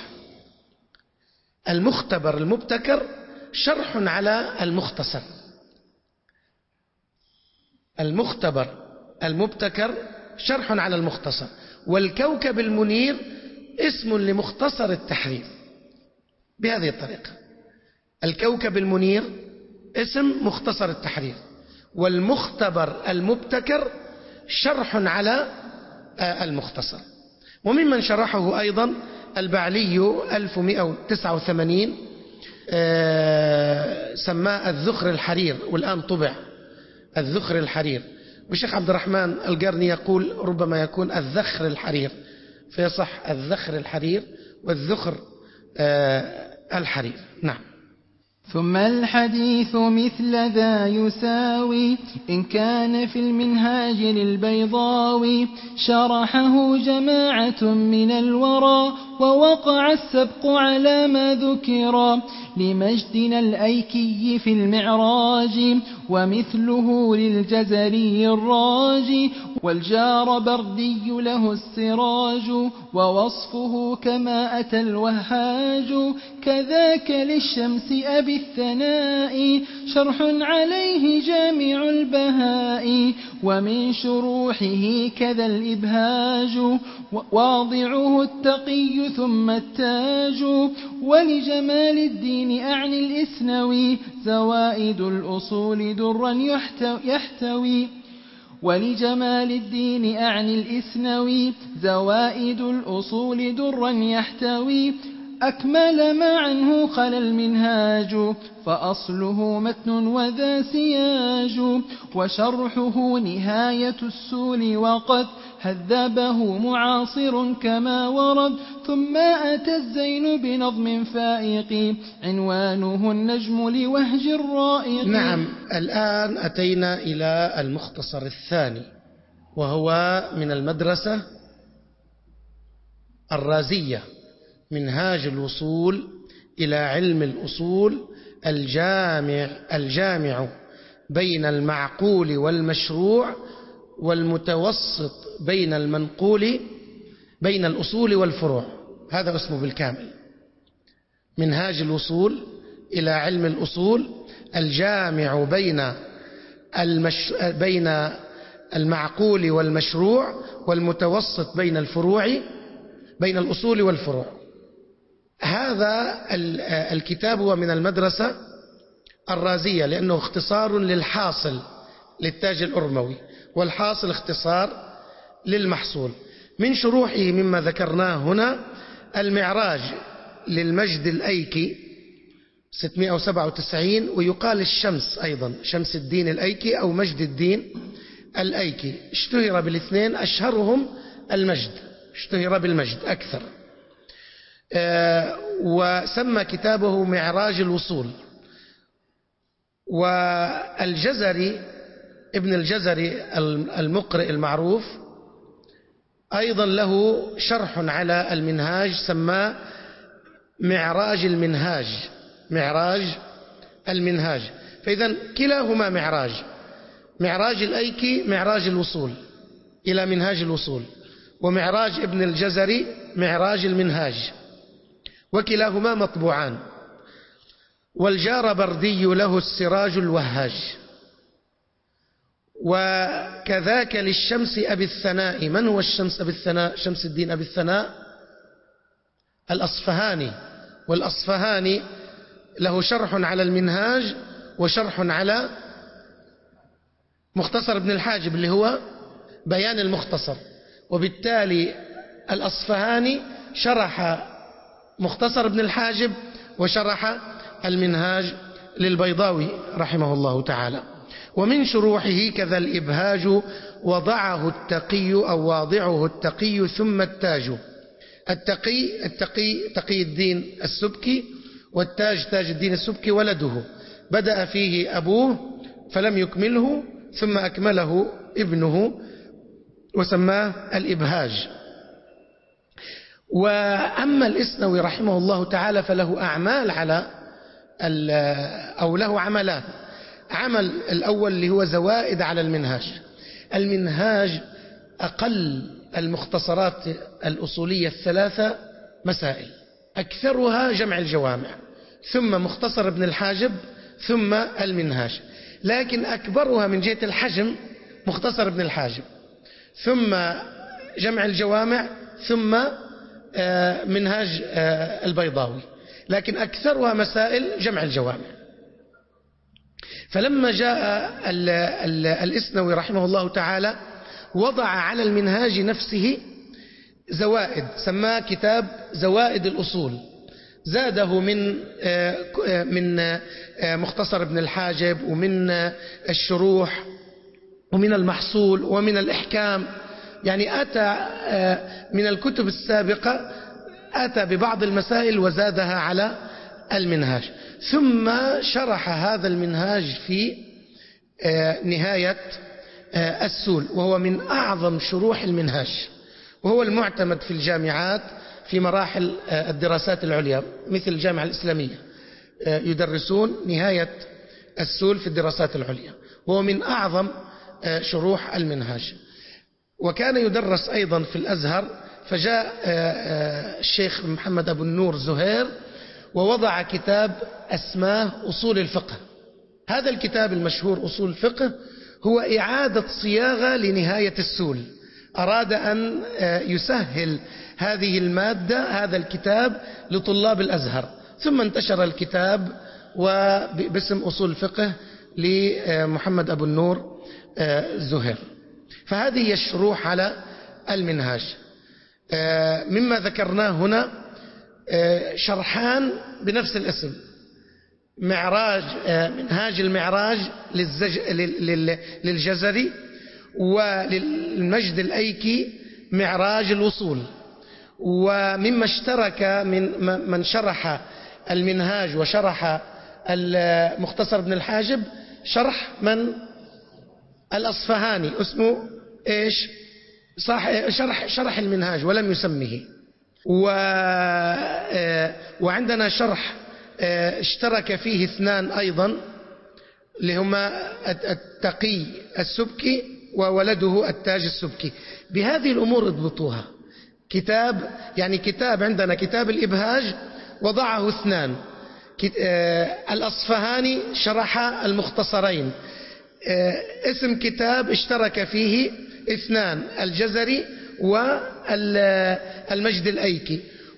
المختبر المبتكر شرح على المختصر، المختبر المبتكر شرح على المختصر. والكوكب المنير اسم لمختصر التحرير بهذه الطريقة. الكوكب المنير اسم مختصر التحرير، والمختبر المبتكر شرح على المختصر. وممن شرحه أيضا البعلي 1189 سماه الذخر الحرير، والآن طبع الذخر الحرير. والشيخ عبد الرحمن القرني يقول ربما يكون الذخر الحرير، فيصح الذخر الحرير والذخر الحرير. نعم. ثم الحديث مثل ذا يساوي إن كان في المنهاج للبيضاوي، شرحه جماعة من الورى ووقع السبق على ما ذكر، لمجدنا الأيكي في المعراج ومثله للجزري الراج، والجار بردي له السراج ووصفه كما أتى الوهاج، كذاك للشمس أبي الثناء شرح عليه جامع البهاء، ومن شروحه كذا الإبهاج واضعه التقي ثم التاج، ولجمال الدين أعني الإسنوي زوائد الأصول درا يحتوي، ولجمال الدين أعني الإسنوي زوائد الأصول درا يحتوي، أكمل ما عنه خلا المنهاج، فأصله متن وذا سياج، وشرحه نهاية السول وقد هذبه معاصر كما ورد، ثم أتى الزين بنظم فائق عنوانه النجم لوهج الرائق. نعم. الآن أتينا إلى المختصر الثاني، وهو من المدرسة الرازية، منهاج الوصول إلى علم الأصول، الجامع بين المعقول والمشروع، والمتوسط بين المنقول، بين الأصول والفروع. هذا اسمه بالكامل، منهاج الوصول إلى علم الأصول، الجامع بين المعقول والمشروع، والمتوسط بين الفروع، بين الأصول والفروع. هذا الكتاب هو من المدرسة الرازية، لأنه اختصار للحاصل للتاج الأرموي، والحاصل اختصار للمحصول. من شروحه مما ذكرناه هنا المعراج للمجد الأيكي 697، ويقال الشمس أيضا، شمس الدين الأيكي أو مجد الدين الأيكي، اشتهر بالاثنين، أشهرهم المجد، اشتهر بالمجد أكثر. وسمى كتابه معراج الوصول. والجزري ابن الجزري المقرئ المعروف أيضا له شرح على المنهاج، سماه معراج المنهاج، معراج المنهاج. فإذا كلاهما معراج، معراج الأيكي معراج الوصول إلى منهاج الوصول، ومعراج ابن الجزري معراج المنهاج، وكلاهما مطبوعان. والجار بردي له السراج الوهاج، وكذاك للشمس أبي الثناء. من هو الشمس أبي الثناء؟ شمس الدين أبي الثناء الأصفهاني، والأصفهاني له شرح على المنهاج وشرح على مختصر ابن الحاجب اللي هو بيان المختصر، وبالتالي الأصفهاني شرح مختصر ابن الحاجب وشرح المنهاج للبيضاوي رحمه الله تعالى. ومن شروحه كذا الإبهاج وضعه التقي أو واضعه التقي ثم التاج. التقي تقي الدين السبكي، والتاج تاج الدين السبكي ولده، بدأ فيه أبوه فلم يكمله ثم أكمله ابنه وسماه الإبهاج. وأما الإسنوي رحمه الله تعالى فله أعمال على أو له عملان. عمل الأول اللي هو زوائد على المنهاج. المنهاج أقل المختصرات الأصولية الثلاثة مسائل، أكثرها جمع الجوامع، ثم مختصر ابن الحاجب، ثم المنهاج. لكن أكبرها من جهة الحجم مختصر ابن الحاجب، ثم جمع الجوامع، ثم منهاج البيضاوي، لكن أكثرها مسائل جمع الجوامع. فلما جاء الإسنوي رحمه الله تعالى وضع على المنهاج نفسه زوائد، سماه كتاب زوائد الأصول، زاده من مختصر ابن الحاجب ومن الشروح ومن المحصول ومن الإحكام، يعني أتى من الكتب السابقة، أتى ببعض المسائل وزادها على المنهاج، ثم شرح هذا المنهاج في نهاية السول، وهو من أعظم شروح المنهاج، وهو المعتمد في الجامعات في مراحل الدراسات العليا مثل الجامعة الإسلامية، يدرسون نهاية السول في الدراسات العليا، وهو من أعظم شروح المنهاج. وكان يدرس أيضا في الأزهر، فجاء الشيخ محمد أبو النور زهير ووضع كتاب اسماه أصول الفقه. هذا الكتاب المشهور أصول الفقه هو إعادة صياغة لنهاية السول، أراد أن يسهل هذه المادة، هذا الكتاب لطلاب الأزهر، ثم انتشر الكتاب باسم أصول الفقه لمحمد أبو النور زهير. فهذه هي الشروح على المنهاج. مما ذكرناه هنا شرحان بنفس الاسم، معراج منهاج المعراج للجزري، وللمجد الأيكي معراج الوصول. ومما اشترك من شرح المنهاج وشرح المختصر ابن الحاجب شرح من الأصفهاني، اسمه إيش؟ شرح المنهاج ولم يسمه. وعندنا شرح اشترك فيه اثنان أيضا، اللي هما التقي السبكي وولده التاج السبكي. بهذه الأمور اضبطوها. كتاب عندنا كتاب الإبهاج وضعه اثنان، الأصفهاني شرح المختصرين، اسم كتاب اشترك فيه اثنان، الجزري والمجد الأيكي.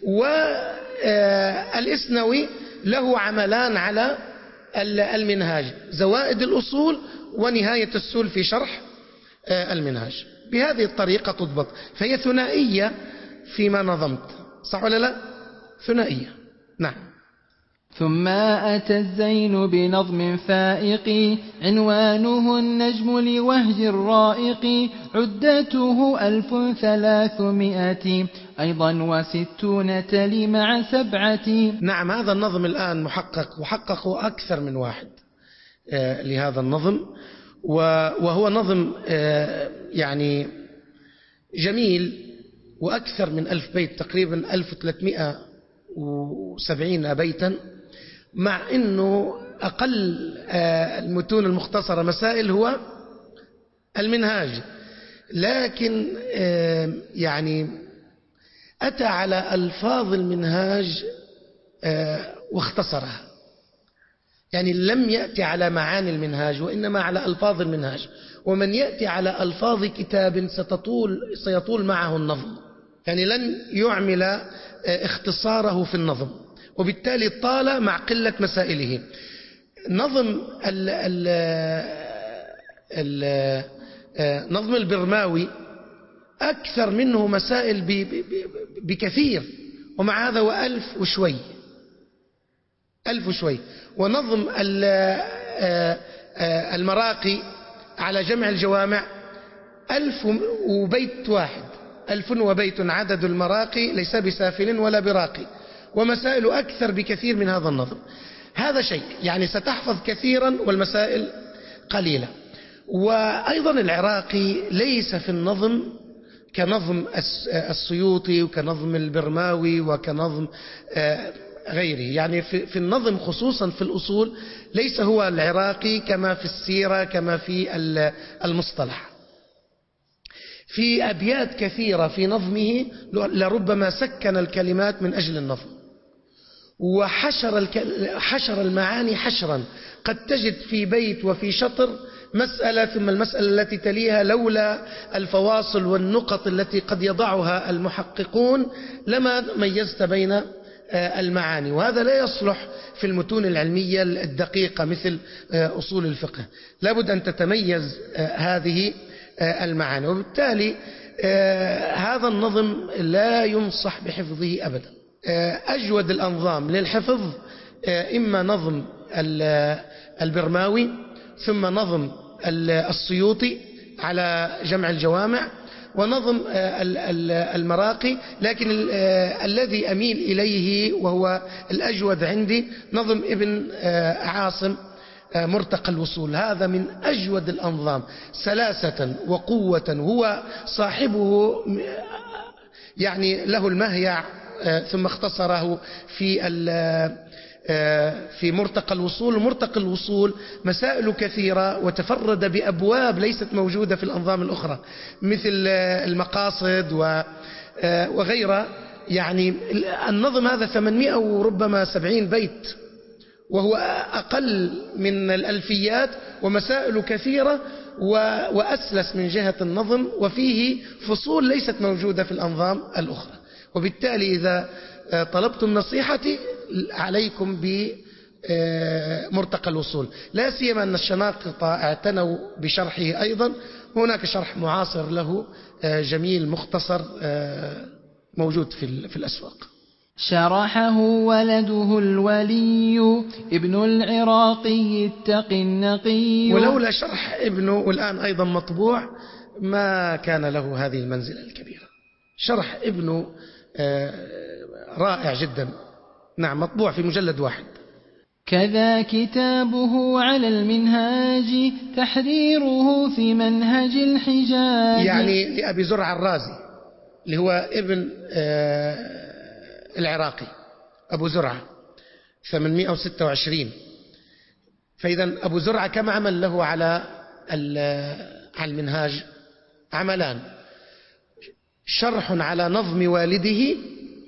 والإسنوي له عملان على المنهاج، زوائد الأصول ونهاية السول في شرح المنهاج. بهذه الطريقة تضبط، فهي ثنائية فيما نظمت، صح ولا لا؟ ثنائية، نعم. ثم أتى الزين بنظم فائق، عنوانه النجم لوهج الرائق، عدته 1300 أيضا و60 تلي مع 7. نعم، هذا النظم الآن محقق، وحققوا أكثر من واحد لهذا النظم، وهو نظم يعني جميل، وأكثر من 1000 بيت، تقريبا 1370 بيتا، مع أنه أقل المتون المختصرة مسائل هو المنهاج، لكن يعني أتى على ألفاظ المنهاج واختصرها، يعني لم يأتي على معاني المنهاج وإنما على ألفاظ المنهاج. ومن يأتي على ألفاظ كتاب سيطول معه النظم، يعني لن يعمل اختصاره في النظم، وبالتالي طال مع قلة مسائله. نظم نظم البرماوي أكثر منه مسائل بكثير، ومع هذا و1000 وشوي، 1000 وشوي. ونظم المراقي على جمع الجوامع 1000 وبيت واحد، 1000 وبيت عدد المراقي ليس بسافل ولا براقي، ومسائل أكثر بكثير من هذا النظم. هذا شيء يعني ستحفظ كثيرا والمسائل قليلة. وأيضا العراقي ليس في النظم كنظم السيوطي وكنظم البرماوي وكنظم غيره، يعني في النظم خصوصا في الأصول ليس هو العراقي كما في السيرة كما في المصطلح. في أبيات كثيرة في نظمه لربما سكن الكلمات من أجل النظم، وحشر المعاني حشرا، قد تجد في بيت وفي شطر مسألة ثم المسألة التي تليها، لولا الفواصل والنقط التي قد يضعها المحققون لما ميزت بين المعاني، وهذا لا يصلح في المتون العلمية الدقيقة مثل أصول الفقه. لابد أن تتميز هذه المعاني، وبالتالي هذا النظم لا ينصح بحفظه أبدا. أجود الأنظام للحفظ إما نظم البرماوي، ثم نظم السيوطي على جمع الجوامع، ونظم المراقي، لكن الذي أميل إليه وهو الأجود عندي نظم ابن عاصم مرتقى الوصول. هذا من أجود الأنظام سلاسة وقوة، هو صاحبه يعني له المهيع ثم اختصره في مرتقى الوصول. مرتقى الوصول مسائل كثيرة وتفرد بأبواب ليست موجودة في الأنظام الأخرى مثل المقاصد وغيرها. يعني النظم هذا 800 وربما 70 بيت، وهو أقل من الألفيات، ومسائل كثيرة وأسلس من جهة النظم، وفيه فصول ليست موجودة في الأنظام الأخرى. وبالتالي إذا طلبتم نصيحتي عليكم بمرتقى الوصول، لا سيما أن الشناقطة اعتنوا بشرحه أيضا. هناك شرح معاصر له جميل مختصر موجود في الأسواق. شرحه ولده الولي ابن العراقي التقي النقي، ولولا شرح ابنه والآن أيضا مطبوع ما كان له هذه المنزلة الكبيرة. شرح ابنه رائع جدا، نعم، مطبوع في مجلد واحد. كذا كتابه على المنهاج تحريره في منهج الحجاج، يعني لأبي زرع الرازي اللي هو ابن العراقي أبو زرعة 826. فإذا أبو زرعة كم عمل له على المنهاج؟ عملان: شرح على نظم والده،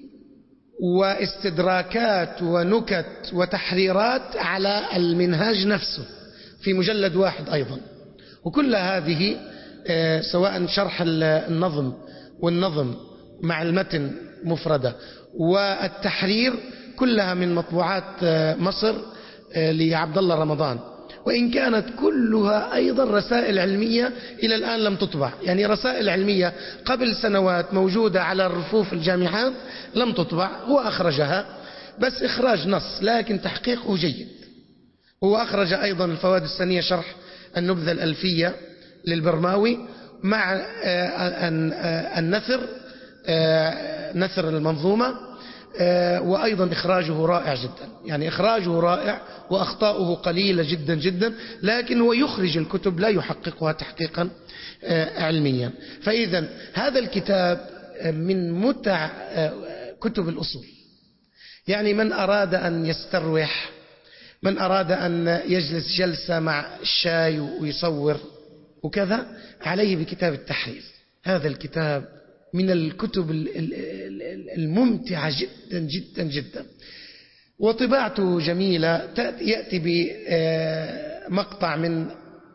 واستدراكات ونكت وتحريرات على المنهاج نفسه في مجلد واحد أيضا. وكل هذه سواء شرح النظم والنظم مع المتن مفردة والتحرير كلها من مطبوعات مصر لعبد الله رمضان، وإن كانت كلها أيضا رسائل علمية إلى الآن لم تطبع. يعني رسائل علمية قبل سنوات موجودة على الرفوف الجامعات لم تطبع، هو أخرجها بس إخراج نص لكن تحقيقه جيد. هو أخرج أيضا الفوائد السنية شرح النبذة الألفية للبرماوي مع النثر، نثر المنظومة، وأيضا إخراجه رائع جدا. يعني إخراجه رائع وأخطاؤه قليلة جدا جدا، لكن هو يخرج الكتب لا يحققها تحقيقا علميا. فإذا هذا الكتاب من متع كتب الأصول. يعني من أراد أن يستروح، من أراد أن يجلس جلسة مع الشاي ويصور وكذا، عليه بكتاب التحرير. هذا الكتاب من الكتب الممتعة جدا جدا جدا، وطباعته جميلة. يأتي بمقطع من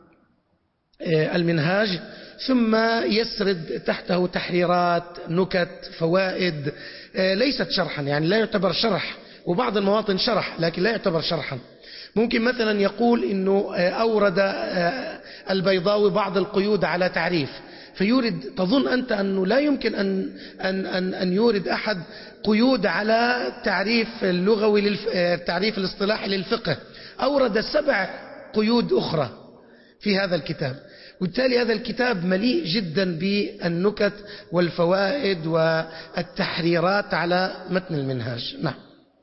المنهاج ثم يسرد تحته تحريرات، نكت، فوائد، ليست شرحا، يعني لا يعتبر شرح، وبعض المواطن شرح لكن لا يعتبر شرحا. ممكن مثلا يقول إنه أورد البيضاوي بعض القيود على تعريف، فيورد، تظن أنت أنه لا يمكن أن يورد أحد قيود على تعريف اللغوي تعريف الاصطلاحي للفقه. أورد 7 قيود أخرى في هذا الكتاب، وبالتالي هذا الكتاب مليء جدا بالنكت والفوائد والتحريرات على متن المنهاج. نعم.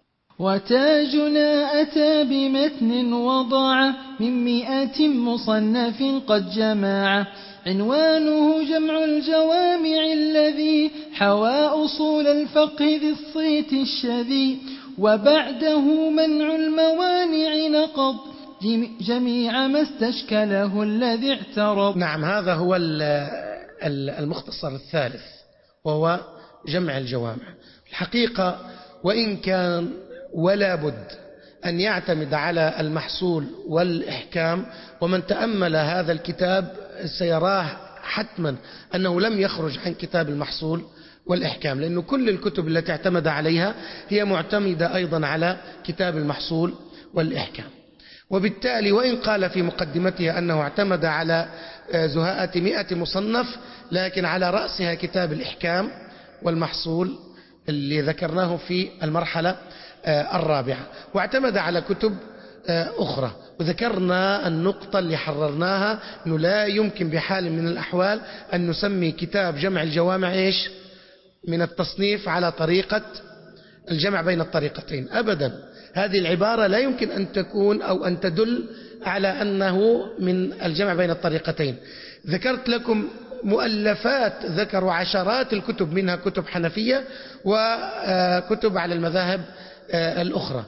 وتاجنا أتى بمتن وضع من 100 مصنف قد جمع، عنوانه جمع الجوامع الذي حوى أصول الفقه ذي الصيت الشذي، وبعده منع الموانع نقض جميع ما استشكله الذي اعترض. نعم، هذا هو المختصر الثالث وهو جمع الجوامع. الحقيقة وإن كان ولا بد أن يعتمد على المحصول والإحكام، ومن تأمل هذا الكتاب سيراه حتما أنه لم يخرج عن كتاب المحصول والإحكام، لأن كل الكتب التي اعتمد عليها هي معتمدة أيضا على كتاب المحصول والإحكام. وبالتالي وإن قال في مقدمتها أنه اعتمد على زهاءة 100 مصنف، لكن على رأسها كتاب الإحكام والمحصول اللي ذكرناه في المرحلة الرابعة، واعتمد على كتب أخرى. وذكرنا النقطة اللي حررناها أنه لا يمكن بحال من الأحوال أن نسمي كتاب جمع الجوامع إيش من التصنيف على طريقة الجمع بين الطريقتين أبدا. هذه العبارة لا يمكن أن تكون أو أن تدل على أنه من الجمع بين الطريقتين. ذكرت لكم مؤلفات، ذكروا عشرات الكتب، منها كتب حنفية وكتب على المذاهب الأخرى.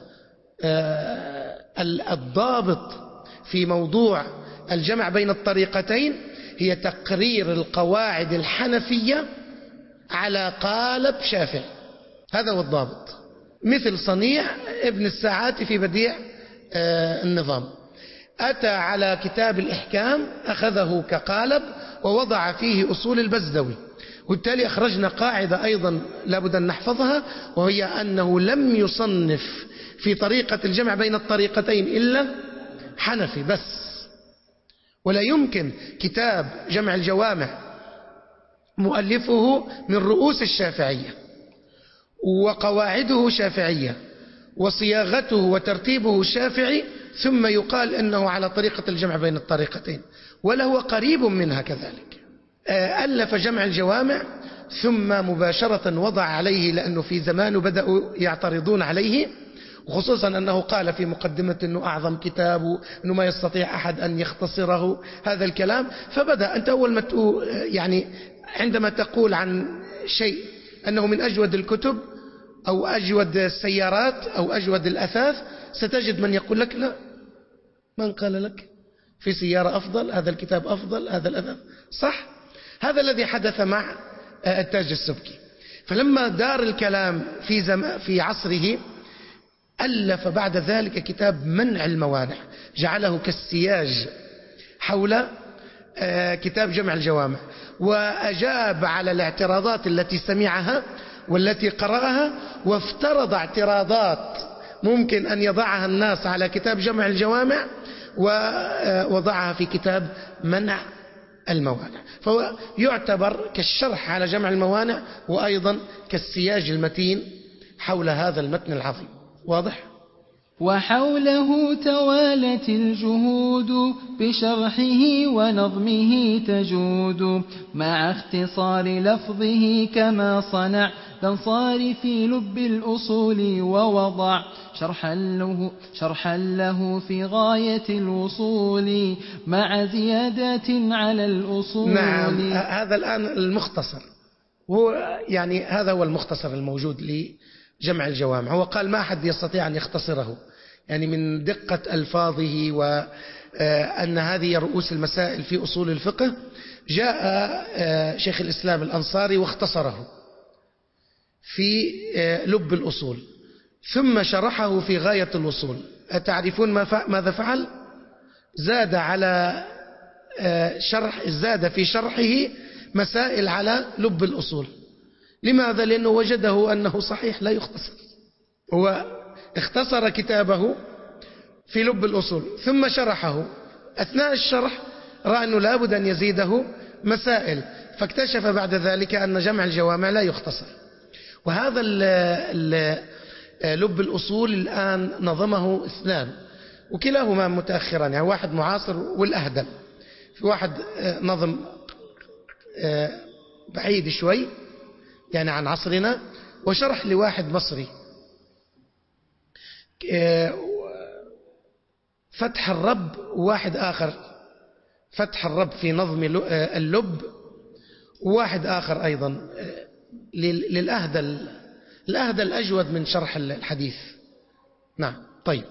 الضابط في موضوع الجمع بين الطريقتين هي تقرير القواعد الحنفية على قالب شافعي، هذا هو الضابط. مثل صنيع ابن الساعات في بديع النظام، أتى على كتاب الإحكام أخذه كقالب ووضع فيه أصول البزدوي، وبالتالي أخرجنا قاعدة أيضا لابد أن نحفظها، وهي أنه لم يصنف في طريقة الجمع بين الطريقتين إلا حنفي بس. ولا يمكن كتاب جمع الجوامع مؤلفه من رؤوس الشافعية وقواعده شافعية وصياغته وترتيبه شافعي، ثم يقال أنه على طريقة الجمع بين الطريقتين، ولا هو قريب منها كذلك. ألف جمع الجوامع ثم مباشرة وضع عليه، لأنه في زمانه بدأوا يعترضون عليه، وخصوصا أنه قال في مقدمة أنه أعظم كتاب، أنه ما يستطيع أحد أن يختصره، هذا الكلام. فبدأ أنت أول ما يعني عندما تقول عن شيء أنه من أجود الكتب أو أجود السيارات أو أجود الأثاث، ستجد من يقول لك لا، من قال لك في سيارة أفضل، هذا الكتاب أفضل، هذا الأثاث صح. هذا الذي حدث مع التاج السبكي. فلما دار الكلام في عصره ألف بعد ذلك كتاب منع الموانع، جعله كالسياج حول كتاب جمع الجوامع، وأجاب على الاعتراضات التي سمعها والتي قرأها، وافترض اعتراضات ممكن أن يضعها الناس على كتاب جمع الجوامع ووضعها في كتاب منع الموانع. فهو يعتبر كالشرح على جمع الموانع، وأيضا كالسياج المتين حول هذا المتن العظيم. واضح؟ وحوله توالت الجهود بشرحه ونظمه تجود، مع اختصار لفظه كما صنع الأنصار في لب الأصول، ووضع شرحا له في غاية الوصول مع زيادات على الأصول. نعم، هذا الآن المختصر، وهو يعني هذا هو المختصر الموجود لجمع الجوامع. هو قال ما أحد يستطيع أن يختصره، يعني من دقة ألفاظه وأن هذه رؤوس المسائل في أصول الفقه. جاء شيخ الإسلام الأنصاري واختصره في لب الأصول، ثم شرحه في غاية الوصول. أتعرفون ماذا فعل؟ زاد على زاد في شرحه مسائل على لب الأصول. لماذا؟ لأنه وجده أنه صحيح لا يختصر. هو اختصر كتابه في لب الأصول ثم شرحه، أثناء الشرح رأى أنه لا بد أن يزيده مسائل، فاكتشف بعد ذلك أن جمع الجوامع لا يختصر. وهذا لب الأصول الآن نظمه اثنان، وكلاهما متأخران، يعني واحد معاصر والأهدل. في واحد نظم بعيد شوي يعني عن عصرنا، وشرح لواحد مصري فتح الرب، وواحد آخر فتح الرب في نظم اللب، وواحد آخر أيضا للأهدل. الأهدل أجود من شرح الحديث. نعم. طيب.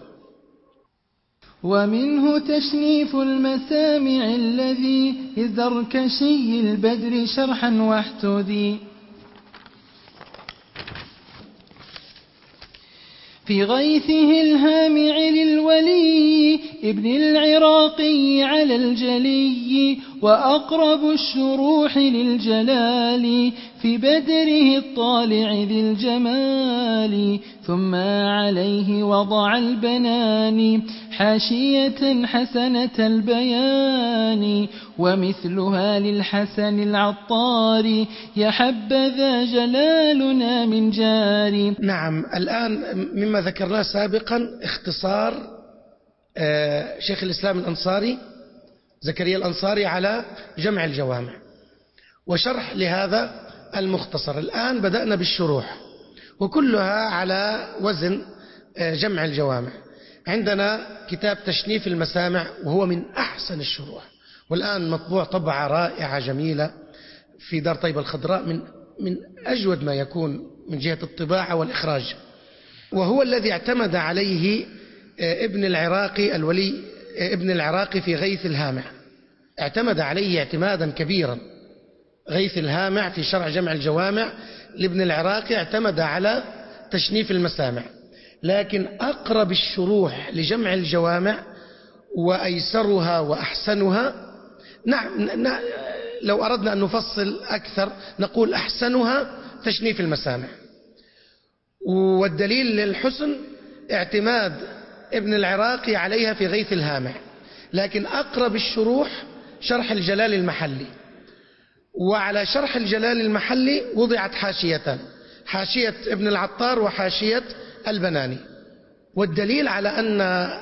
ومنه تشنيف المسامع الذي للزركشي البدر شرحا واحتدي، في غيثه الهامع للولي ابن العراقي على الجلي، وأقرب الشروح للجلال في بدره الطالع ذي الجمال. ثم عليه وضع البنان حاشية حسنة البيان، ومثلها للحسن العطار يا حبذا جلالنا من جاري. نعم، الآن مما ذكرناه سابقا اختصار شيخ الإسلام الأنصاري زكريا الأنصاري على جمع الجوامع وشرح لهذا المختصر. الآن بدأنا بالشروح وكلها على وزن جمع الجوامع. عندنا كتاب تشنيف المسامع وهو من أحسن الشروح، والآن مطبوع طبعة رائعة جميلة في دار طيبة الخضراء، من أجود ما يكون من جهة الطباعة والإخراج، وهو الذي اعتمد عليه ابن العراقي الولي ابن العراقي في غيث الهامع، اعتمد عليه اعتمادا كبيرا. غيث الهامع في شرح جمع الجوامع لابن العراقي اعتمد على تشنيف المسامع، لكن أقرب الشروح لجمع الجوامع وأيسرها وأحسنها، نعم لو أردنا أن نفصل أكثر نقول أحسنها تشنيف المسامع، والدليل للحسن اعتماد ابن العراقي عليها في غيث الهامع. لكن أقرب الشروح شرح الجلال المحلي، وعلى شرح الجلال المحلي وضعت حاشيتان، حاشية ابن العطار وحاشية البناني. والدليل على أن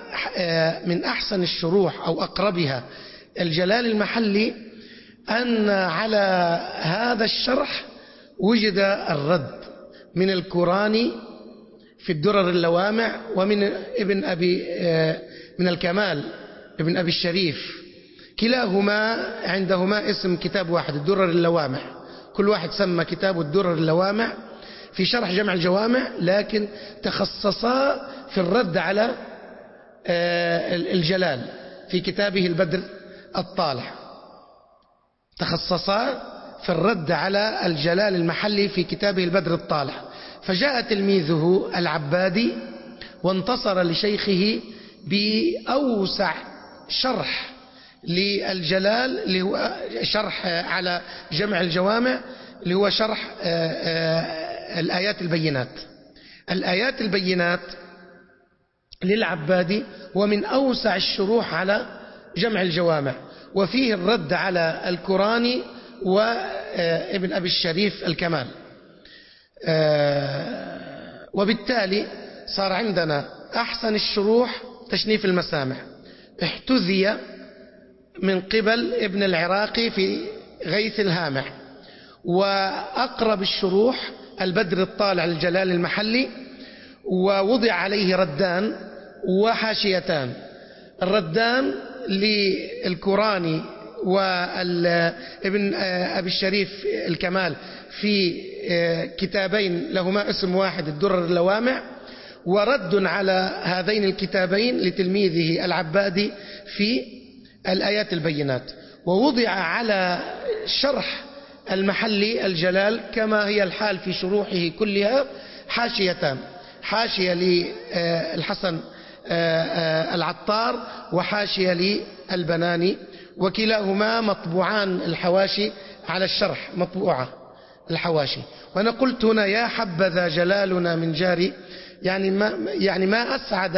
من أحسن الشروح أو أقربها الجلال المحلي أن على هذا الشرح وجد الرد من الكوراني في الدرر اللوامع، ومن من الكمال ابن أبي الشريف، كلاهما عندهما اسم كتاب واحد الدرر اللوامع، كل واحد سمى كتاب الدرر اللوامع في شرح جمع الجوامع، لكن تخصصا في الرد على الجلال في كتابه البدر الطالع، تخصصا في الرد على الجلال المحلي في كتابه البدر الطالع. فجاء تلميذه العبادي وانتصر لشيخه بأوسع شرح للجلال اللي هو شرح على جمع الجوامع، اللي هو شرح الآيات البينات. الآيات البينات للعبادي ومن أوسع الشروح على جمع الجوامع، وفيه الرد على الكوراني وابن أبي الشريف الكمال. وبالتالي صار عندنا أحسن الشروح تشنيف المسامع احتذي من قبل ابن العراقي في غيث الهامع، وأقرب الشروح البدر الطالع للجلال المحلي، ووضع عليه ردان وحاشيتان. الردان للكوراني وابن أبي الشريف الكمال في كتابين لهما اسم واحد الدرر اللوامع، ورد على هذين الكتابين لتلميذه العبادي في الآيات البينات. ووضع على شرح المحلي الجلال كما هي الحال في شروحه كلها حاشيتان، حاشية للحسن العطار وحاشية للبناني، وكلاهما مطبوعان الحواشي على الشرح مطبوعة الحواشي. وأنا قلت هنا يا حبذا جلالنا من جاري، يعني ما أسعد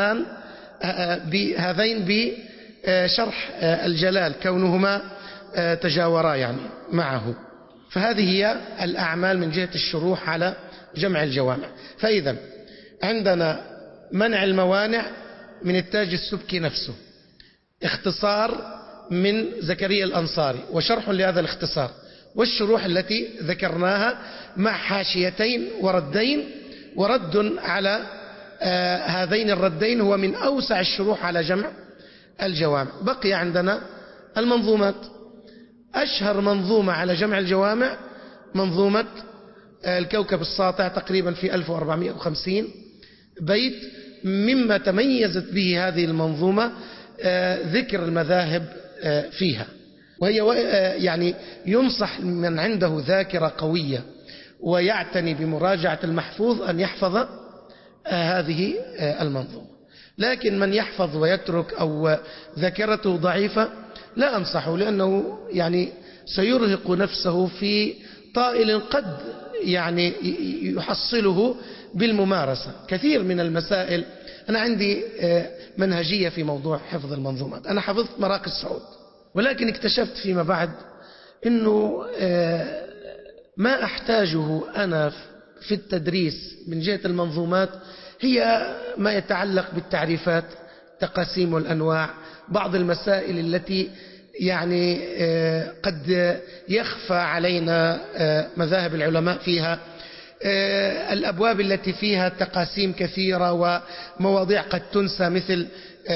هذين بشرح الجلال كونهما تجاورا يعني معه. فهذه هي الأعمال من جهة الشروح على جمع الجوامع. فإذا عندنا منع الموانع من التاج السبكي نفسه، اختصار من زكريا الأنصاري وشرح لهذا الاختصار، والشروح التي ذكرناها مع حاشيتين وردين، ورد على هذين الردين هو من أوسع الشروح على جمع الجوامع. بقي عندنا المنظومات. أشهر منظومة على جمع الجوامع منظومة الكوكب الساطع تقريبا في 1450 بيت. مما تميزت به هذه المنظومة ذكر المذاهب فيها، وهي يعني ينصح من عنده ذاكرة قوية ويعتني بمراجعة المحفوظ أن يحفظ هذه المنظومة. لكن من يحفظ ويترك أو ذاكرته ضعيفة لا أنصحه، لأنه يعني سيرهق نفسه في طائل قد يعني يحصله بالممارسة. كثير من المسائل، أنا عندي منهجية في موضوع حفظ المنظومات. أنا حفظت مراكز سعود، ولكن اكتشفت فيما بعد أنه ما أحتاجه أنا في التدريس من جهة المنظومات هي ما يتعلق بالتعريفات، تقاسيم والأنواع، بعض المسائل التي يعني قد يخفى علينا مذاهب العلماء فيها، الأبواب التي فيها تقاسيم كثيرة ومواضيع قد تنسى مثل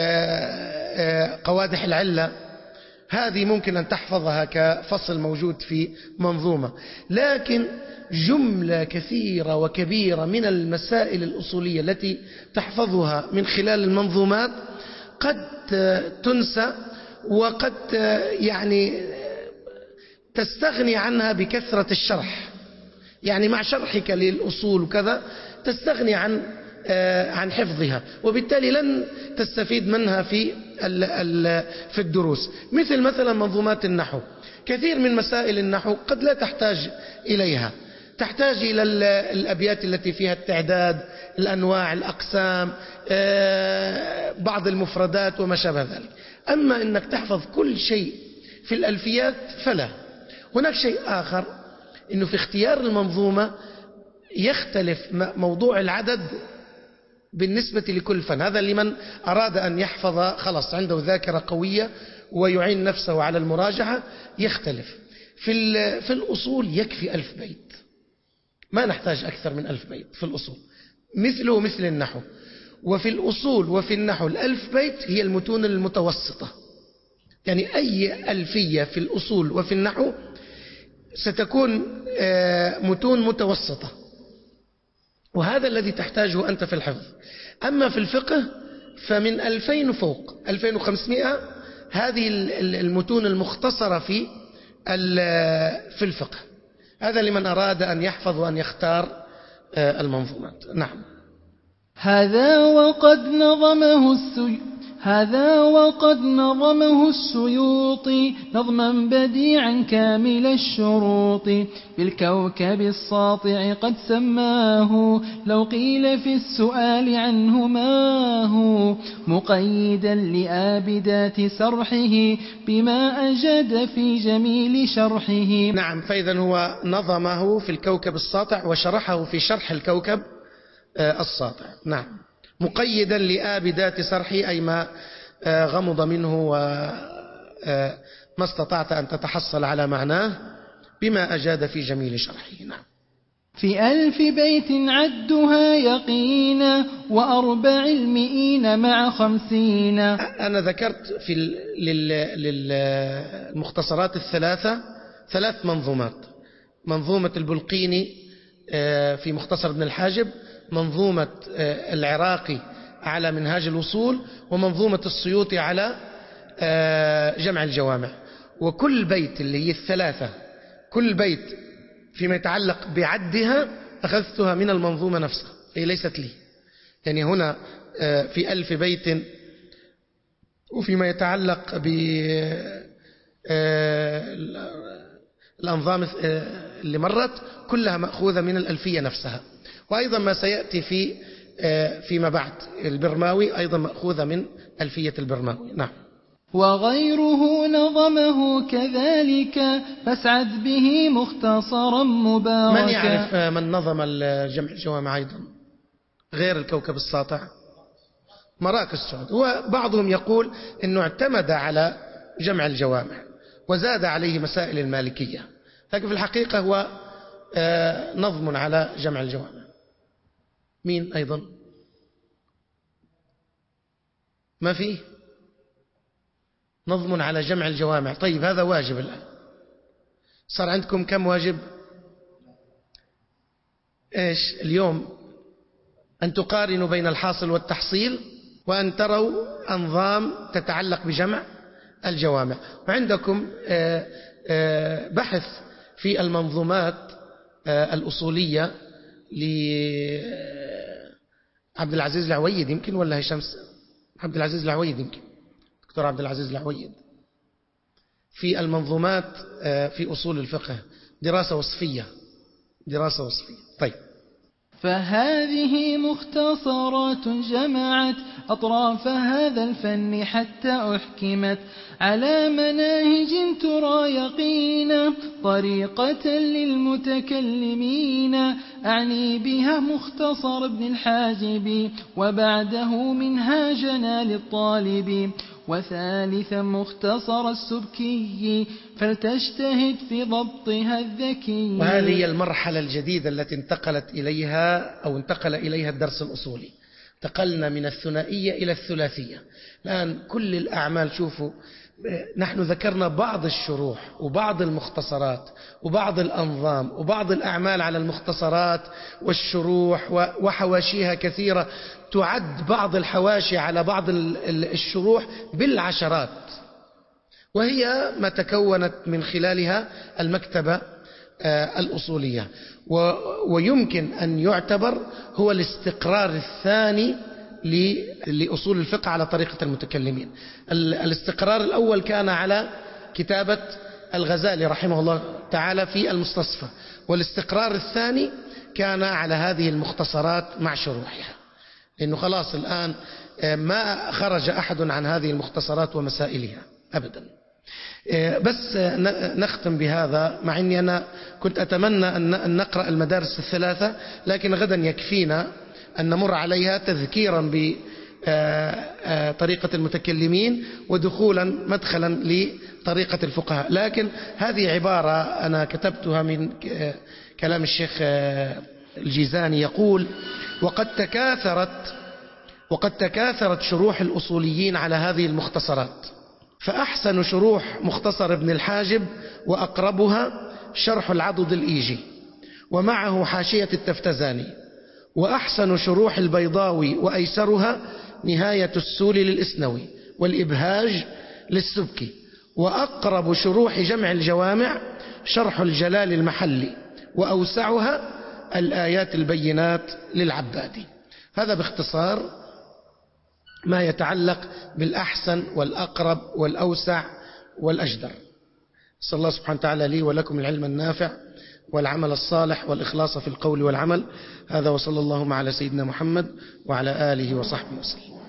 قوادح العلة، هذه ممكن أن تحفظها كفصل موجود في منظومة. لكن جملة كثيرة وكبيرة من المسائل الأصولية التي تحفظها من خلال المنظومات قد تنسى، وقد يعني تستغني عنها بكثرة الشرح. يعني مع شرحك للأصول وكذا تستغني عن حفظها، وبالتالي لن تستفيد منها في الدروس. مثلا منظومات النحو، كثير من مسائل النحو قد لا تحتاج إليها، تحتاج إلى الأبيات التي فيها التعداد، الأنواع، الأقسام، بعض المفردات وما شابه ذلك. أما أنك تحفظ كل شيء في الألفيات فلا. هناك شيء آخر، أنه في اختيار المنظومة يختلف موضوع العدد بالنسبة لكل فن. هذا لمن أراد أن يحفظ خلاص عنده ذاكرة قوية ويعين نفسه على المراجعة يختلف. في الأصول يكفي 1000 بيت، ما نحتاج أكثر من 1000 بيت في الأصول، مثله مثل النحو. وفي الأصول وفي النحو 1000 بيت هي المتون المتوسطة، يعني أي ألفية في الأصول وفي النحو ستكون متون متوسطة، وهذا الذي تحتاجه أنت في الحفظ. أما في الفقه فمن 2000 وفوق 2500 هذه المتون المختصرة في الفقه. هذا لمن أراد أن يحفظ وأن يختار المنظومات. نعم. هذا وقد نظمه السيوطي نظما بديعا كامل الشروط، بالكوكب الساطع قد سماه، لو قيل في السؤال عنه ما هو، مقيدا لآبدات سرحه بما أجاد في جميل شرحه. نعم، فإذا هو نظمه في الكوكب الساطع وشرحه في شرح الكوكب الساطع. نعم، مقيدا لآبدات سرحه، أي ما غمض منه وما استطعت أن تتحصل على معناه بما أجاد في جميل شرحه. نعم. في 1000 بيت عدها يقينا، و400 مع 50. أنا ذكرت في للمختصرات الثلاثة 3 منظومات: منظومة البلقيني في مختصر ابن الحاجب، منظومة العراقي على منهاج الوصول، ومنظومة السيوطي على جمع الجوامع. وكل بيت اللي هي الثلاثة، كل بيت فيما يتعلق بعدها أخذتها من المنظومة نفسها، هي ليست لي. يعني هنا في 1000 بيت، وفيما يتعلق بالأنظام اللي مرت كلها مأخوذة من الألفية نفسها. وأيضا ما سيأتي فيما بعد البرماوي أيضا مأخوذة من ألفية البرماوي. نعم. وغيره نظمه كذلك، فاسعد به مختصرا مباركا. من يعرف من نظم الجمع الجوامع أيضا غير الكوكب الساطع؟ مراكز سعود. وبعضهم يقول أنه اعتمد على جمع الجوامع وزاد عليه مسائل المالكية، لكن في الحقيقة هو نظم على جمع الجوامع. مين أيضا؟ ما فيه نظم على جمع الجوامع. طيب، هذا واجب الآن. صار عندكم كم واجب؟ إيش اليوم؟ أن تقارنوا بين الحاصل والتحصيل، وأن تروا أنظام تتعلق بجمع الجوامع. وعندكم بحث في المنظومات الأصولية عبد العزيز العويد يمكن، ولا هشام عبد العزيز العويد يمكن، دكتور عبد العزيز العويد، في المنظومات في أصول الفقه، دراسة وصفية. طيب. فهذه مختصرات جمعت أطراف هذا الفن حتى أحكمت على مناهج ترى يقينا طريقة للمتكلمين، أعني بها مختصر ابن الحاجب وبعده منهاجنا للطالب، وثالثا مختصر السبكي فلتجتهد في ضبطها الذكي. وهذه هي المرحلة الجديدة التي انتقل إليها الدرس الأصولي. انتقلنا من الثنائية إلى الثلاثية. الآن كل الأعمال، شوفوا نحن ذكرنا بعض الشروح وبعض المختصرات وبعض الأنظام وبعض الأعمال على المختصرات والشروح وحواشيها كثيرة، تعد بعض الحواشي على بعض الشروح بالعشرات، وهي ما تكونت من خلالها المكتبة الأصولية. ويمكن أن يعتبر هو الاستقرار الثاني لأصول الفقه على طريقة المتكلمين. الاستقرار الأول كان على كتابة الغزالي رحمه الله تعالى في المستصفى، والاستقرار الثاني كان على هذه المختصرات مع شروحها، لأنه خلاص الآن ما خرج أحد عن هذه المختصرات ومسائلها أبدا. بس نختم بهذا، مع أني أنا كنت أتمنى أن نقرأ المدارس الثلاثة، لكن غدا يكفينا أن نمر عليها تذكيرا بطريقة المتكلمين ودخولا مدخلا لطريقة الفقهاء. لكن هذه عبارة أنا كتبتها من كلام الشيخ الجيزاني، يقول: وقد تكاثرت شروح الأصوليين على هذه المختصرات، فأحسن شروح مختصر ابن الحاجب وأقربها شرح العضد الإيجي ومعه حاشية التفتزاني، وأحسن شروح البيضاوي وأيسرها نهاية السول للإسنوي والإبهاج للسبكي، وأقرب شروح جمع الجوامع شرح الجلال المحلي، وأوسعها الآيات البينات للعبادي. هذا باختصار ما يتعلق بالأحسن والأقرب والأوسع والأجدر. صلى الله سبحانه وتعالى لي ولكم العلم النافع والعمل الصالح والإخلاص في القول والعمل. هذا، وصلى اللهم على سيدنا محمد وعلى آله وصحبه وسلم.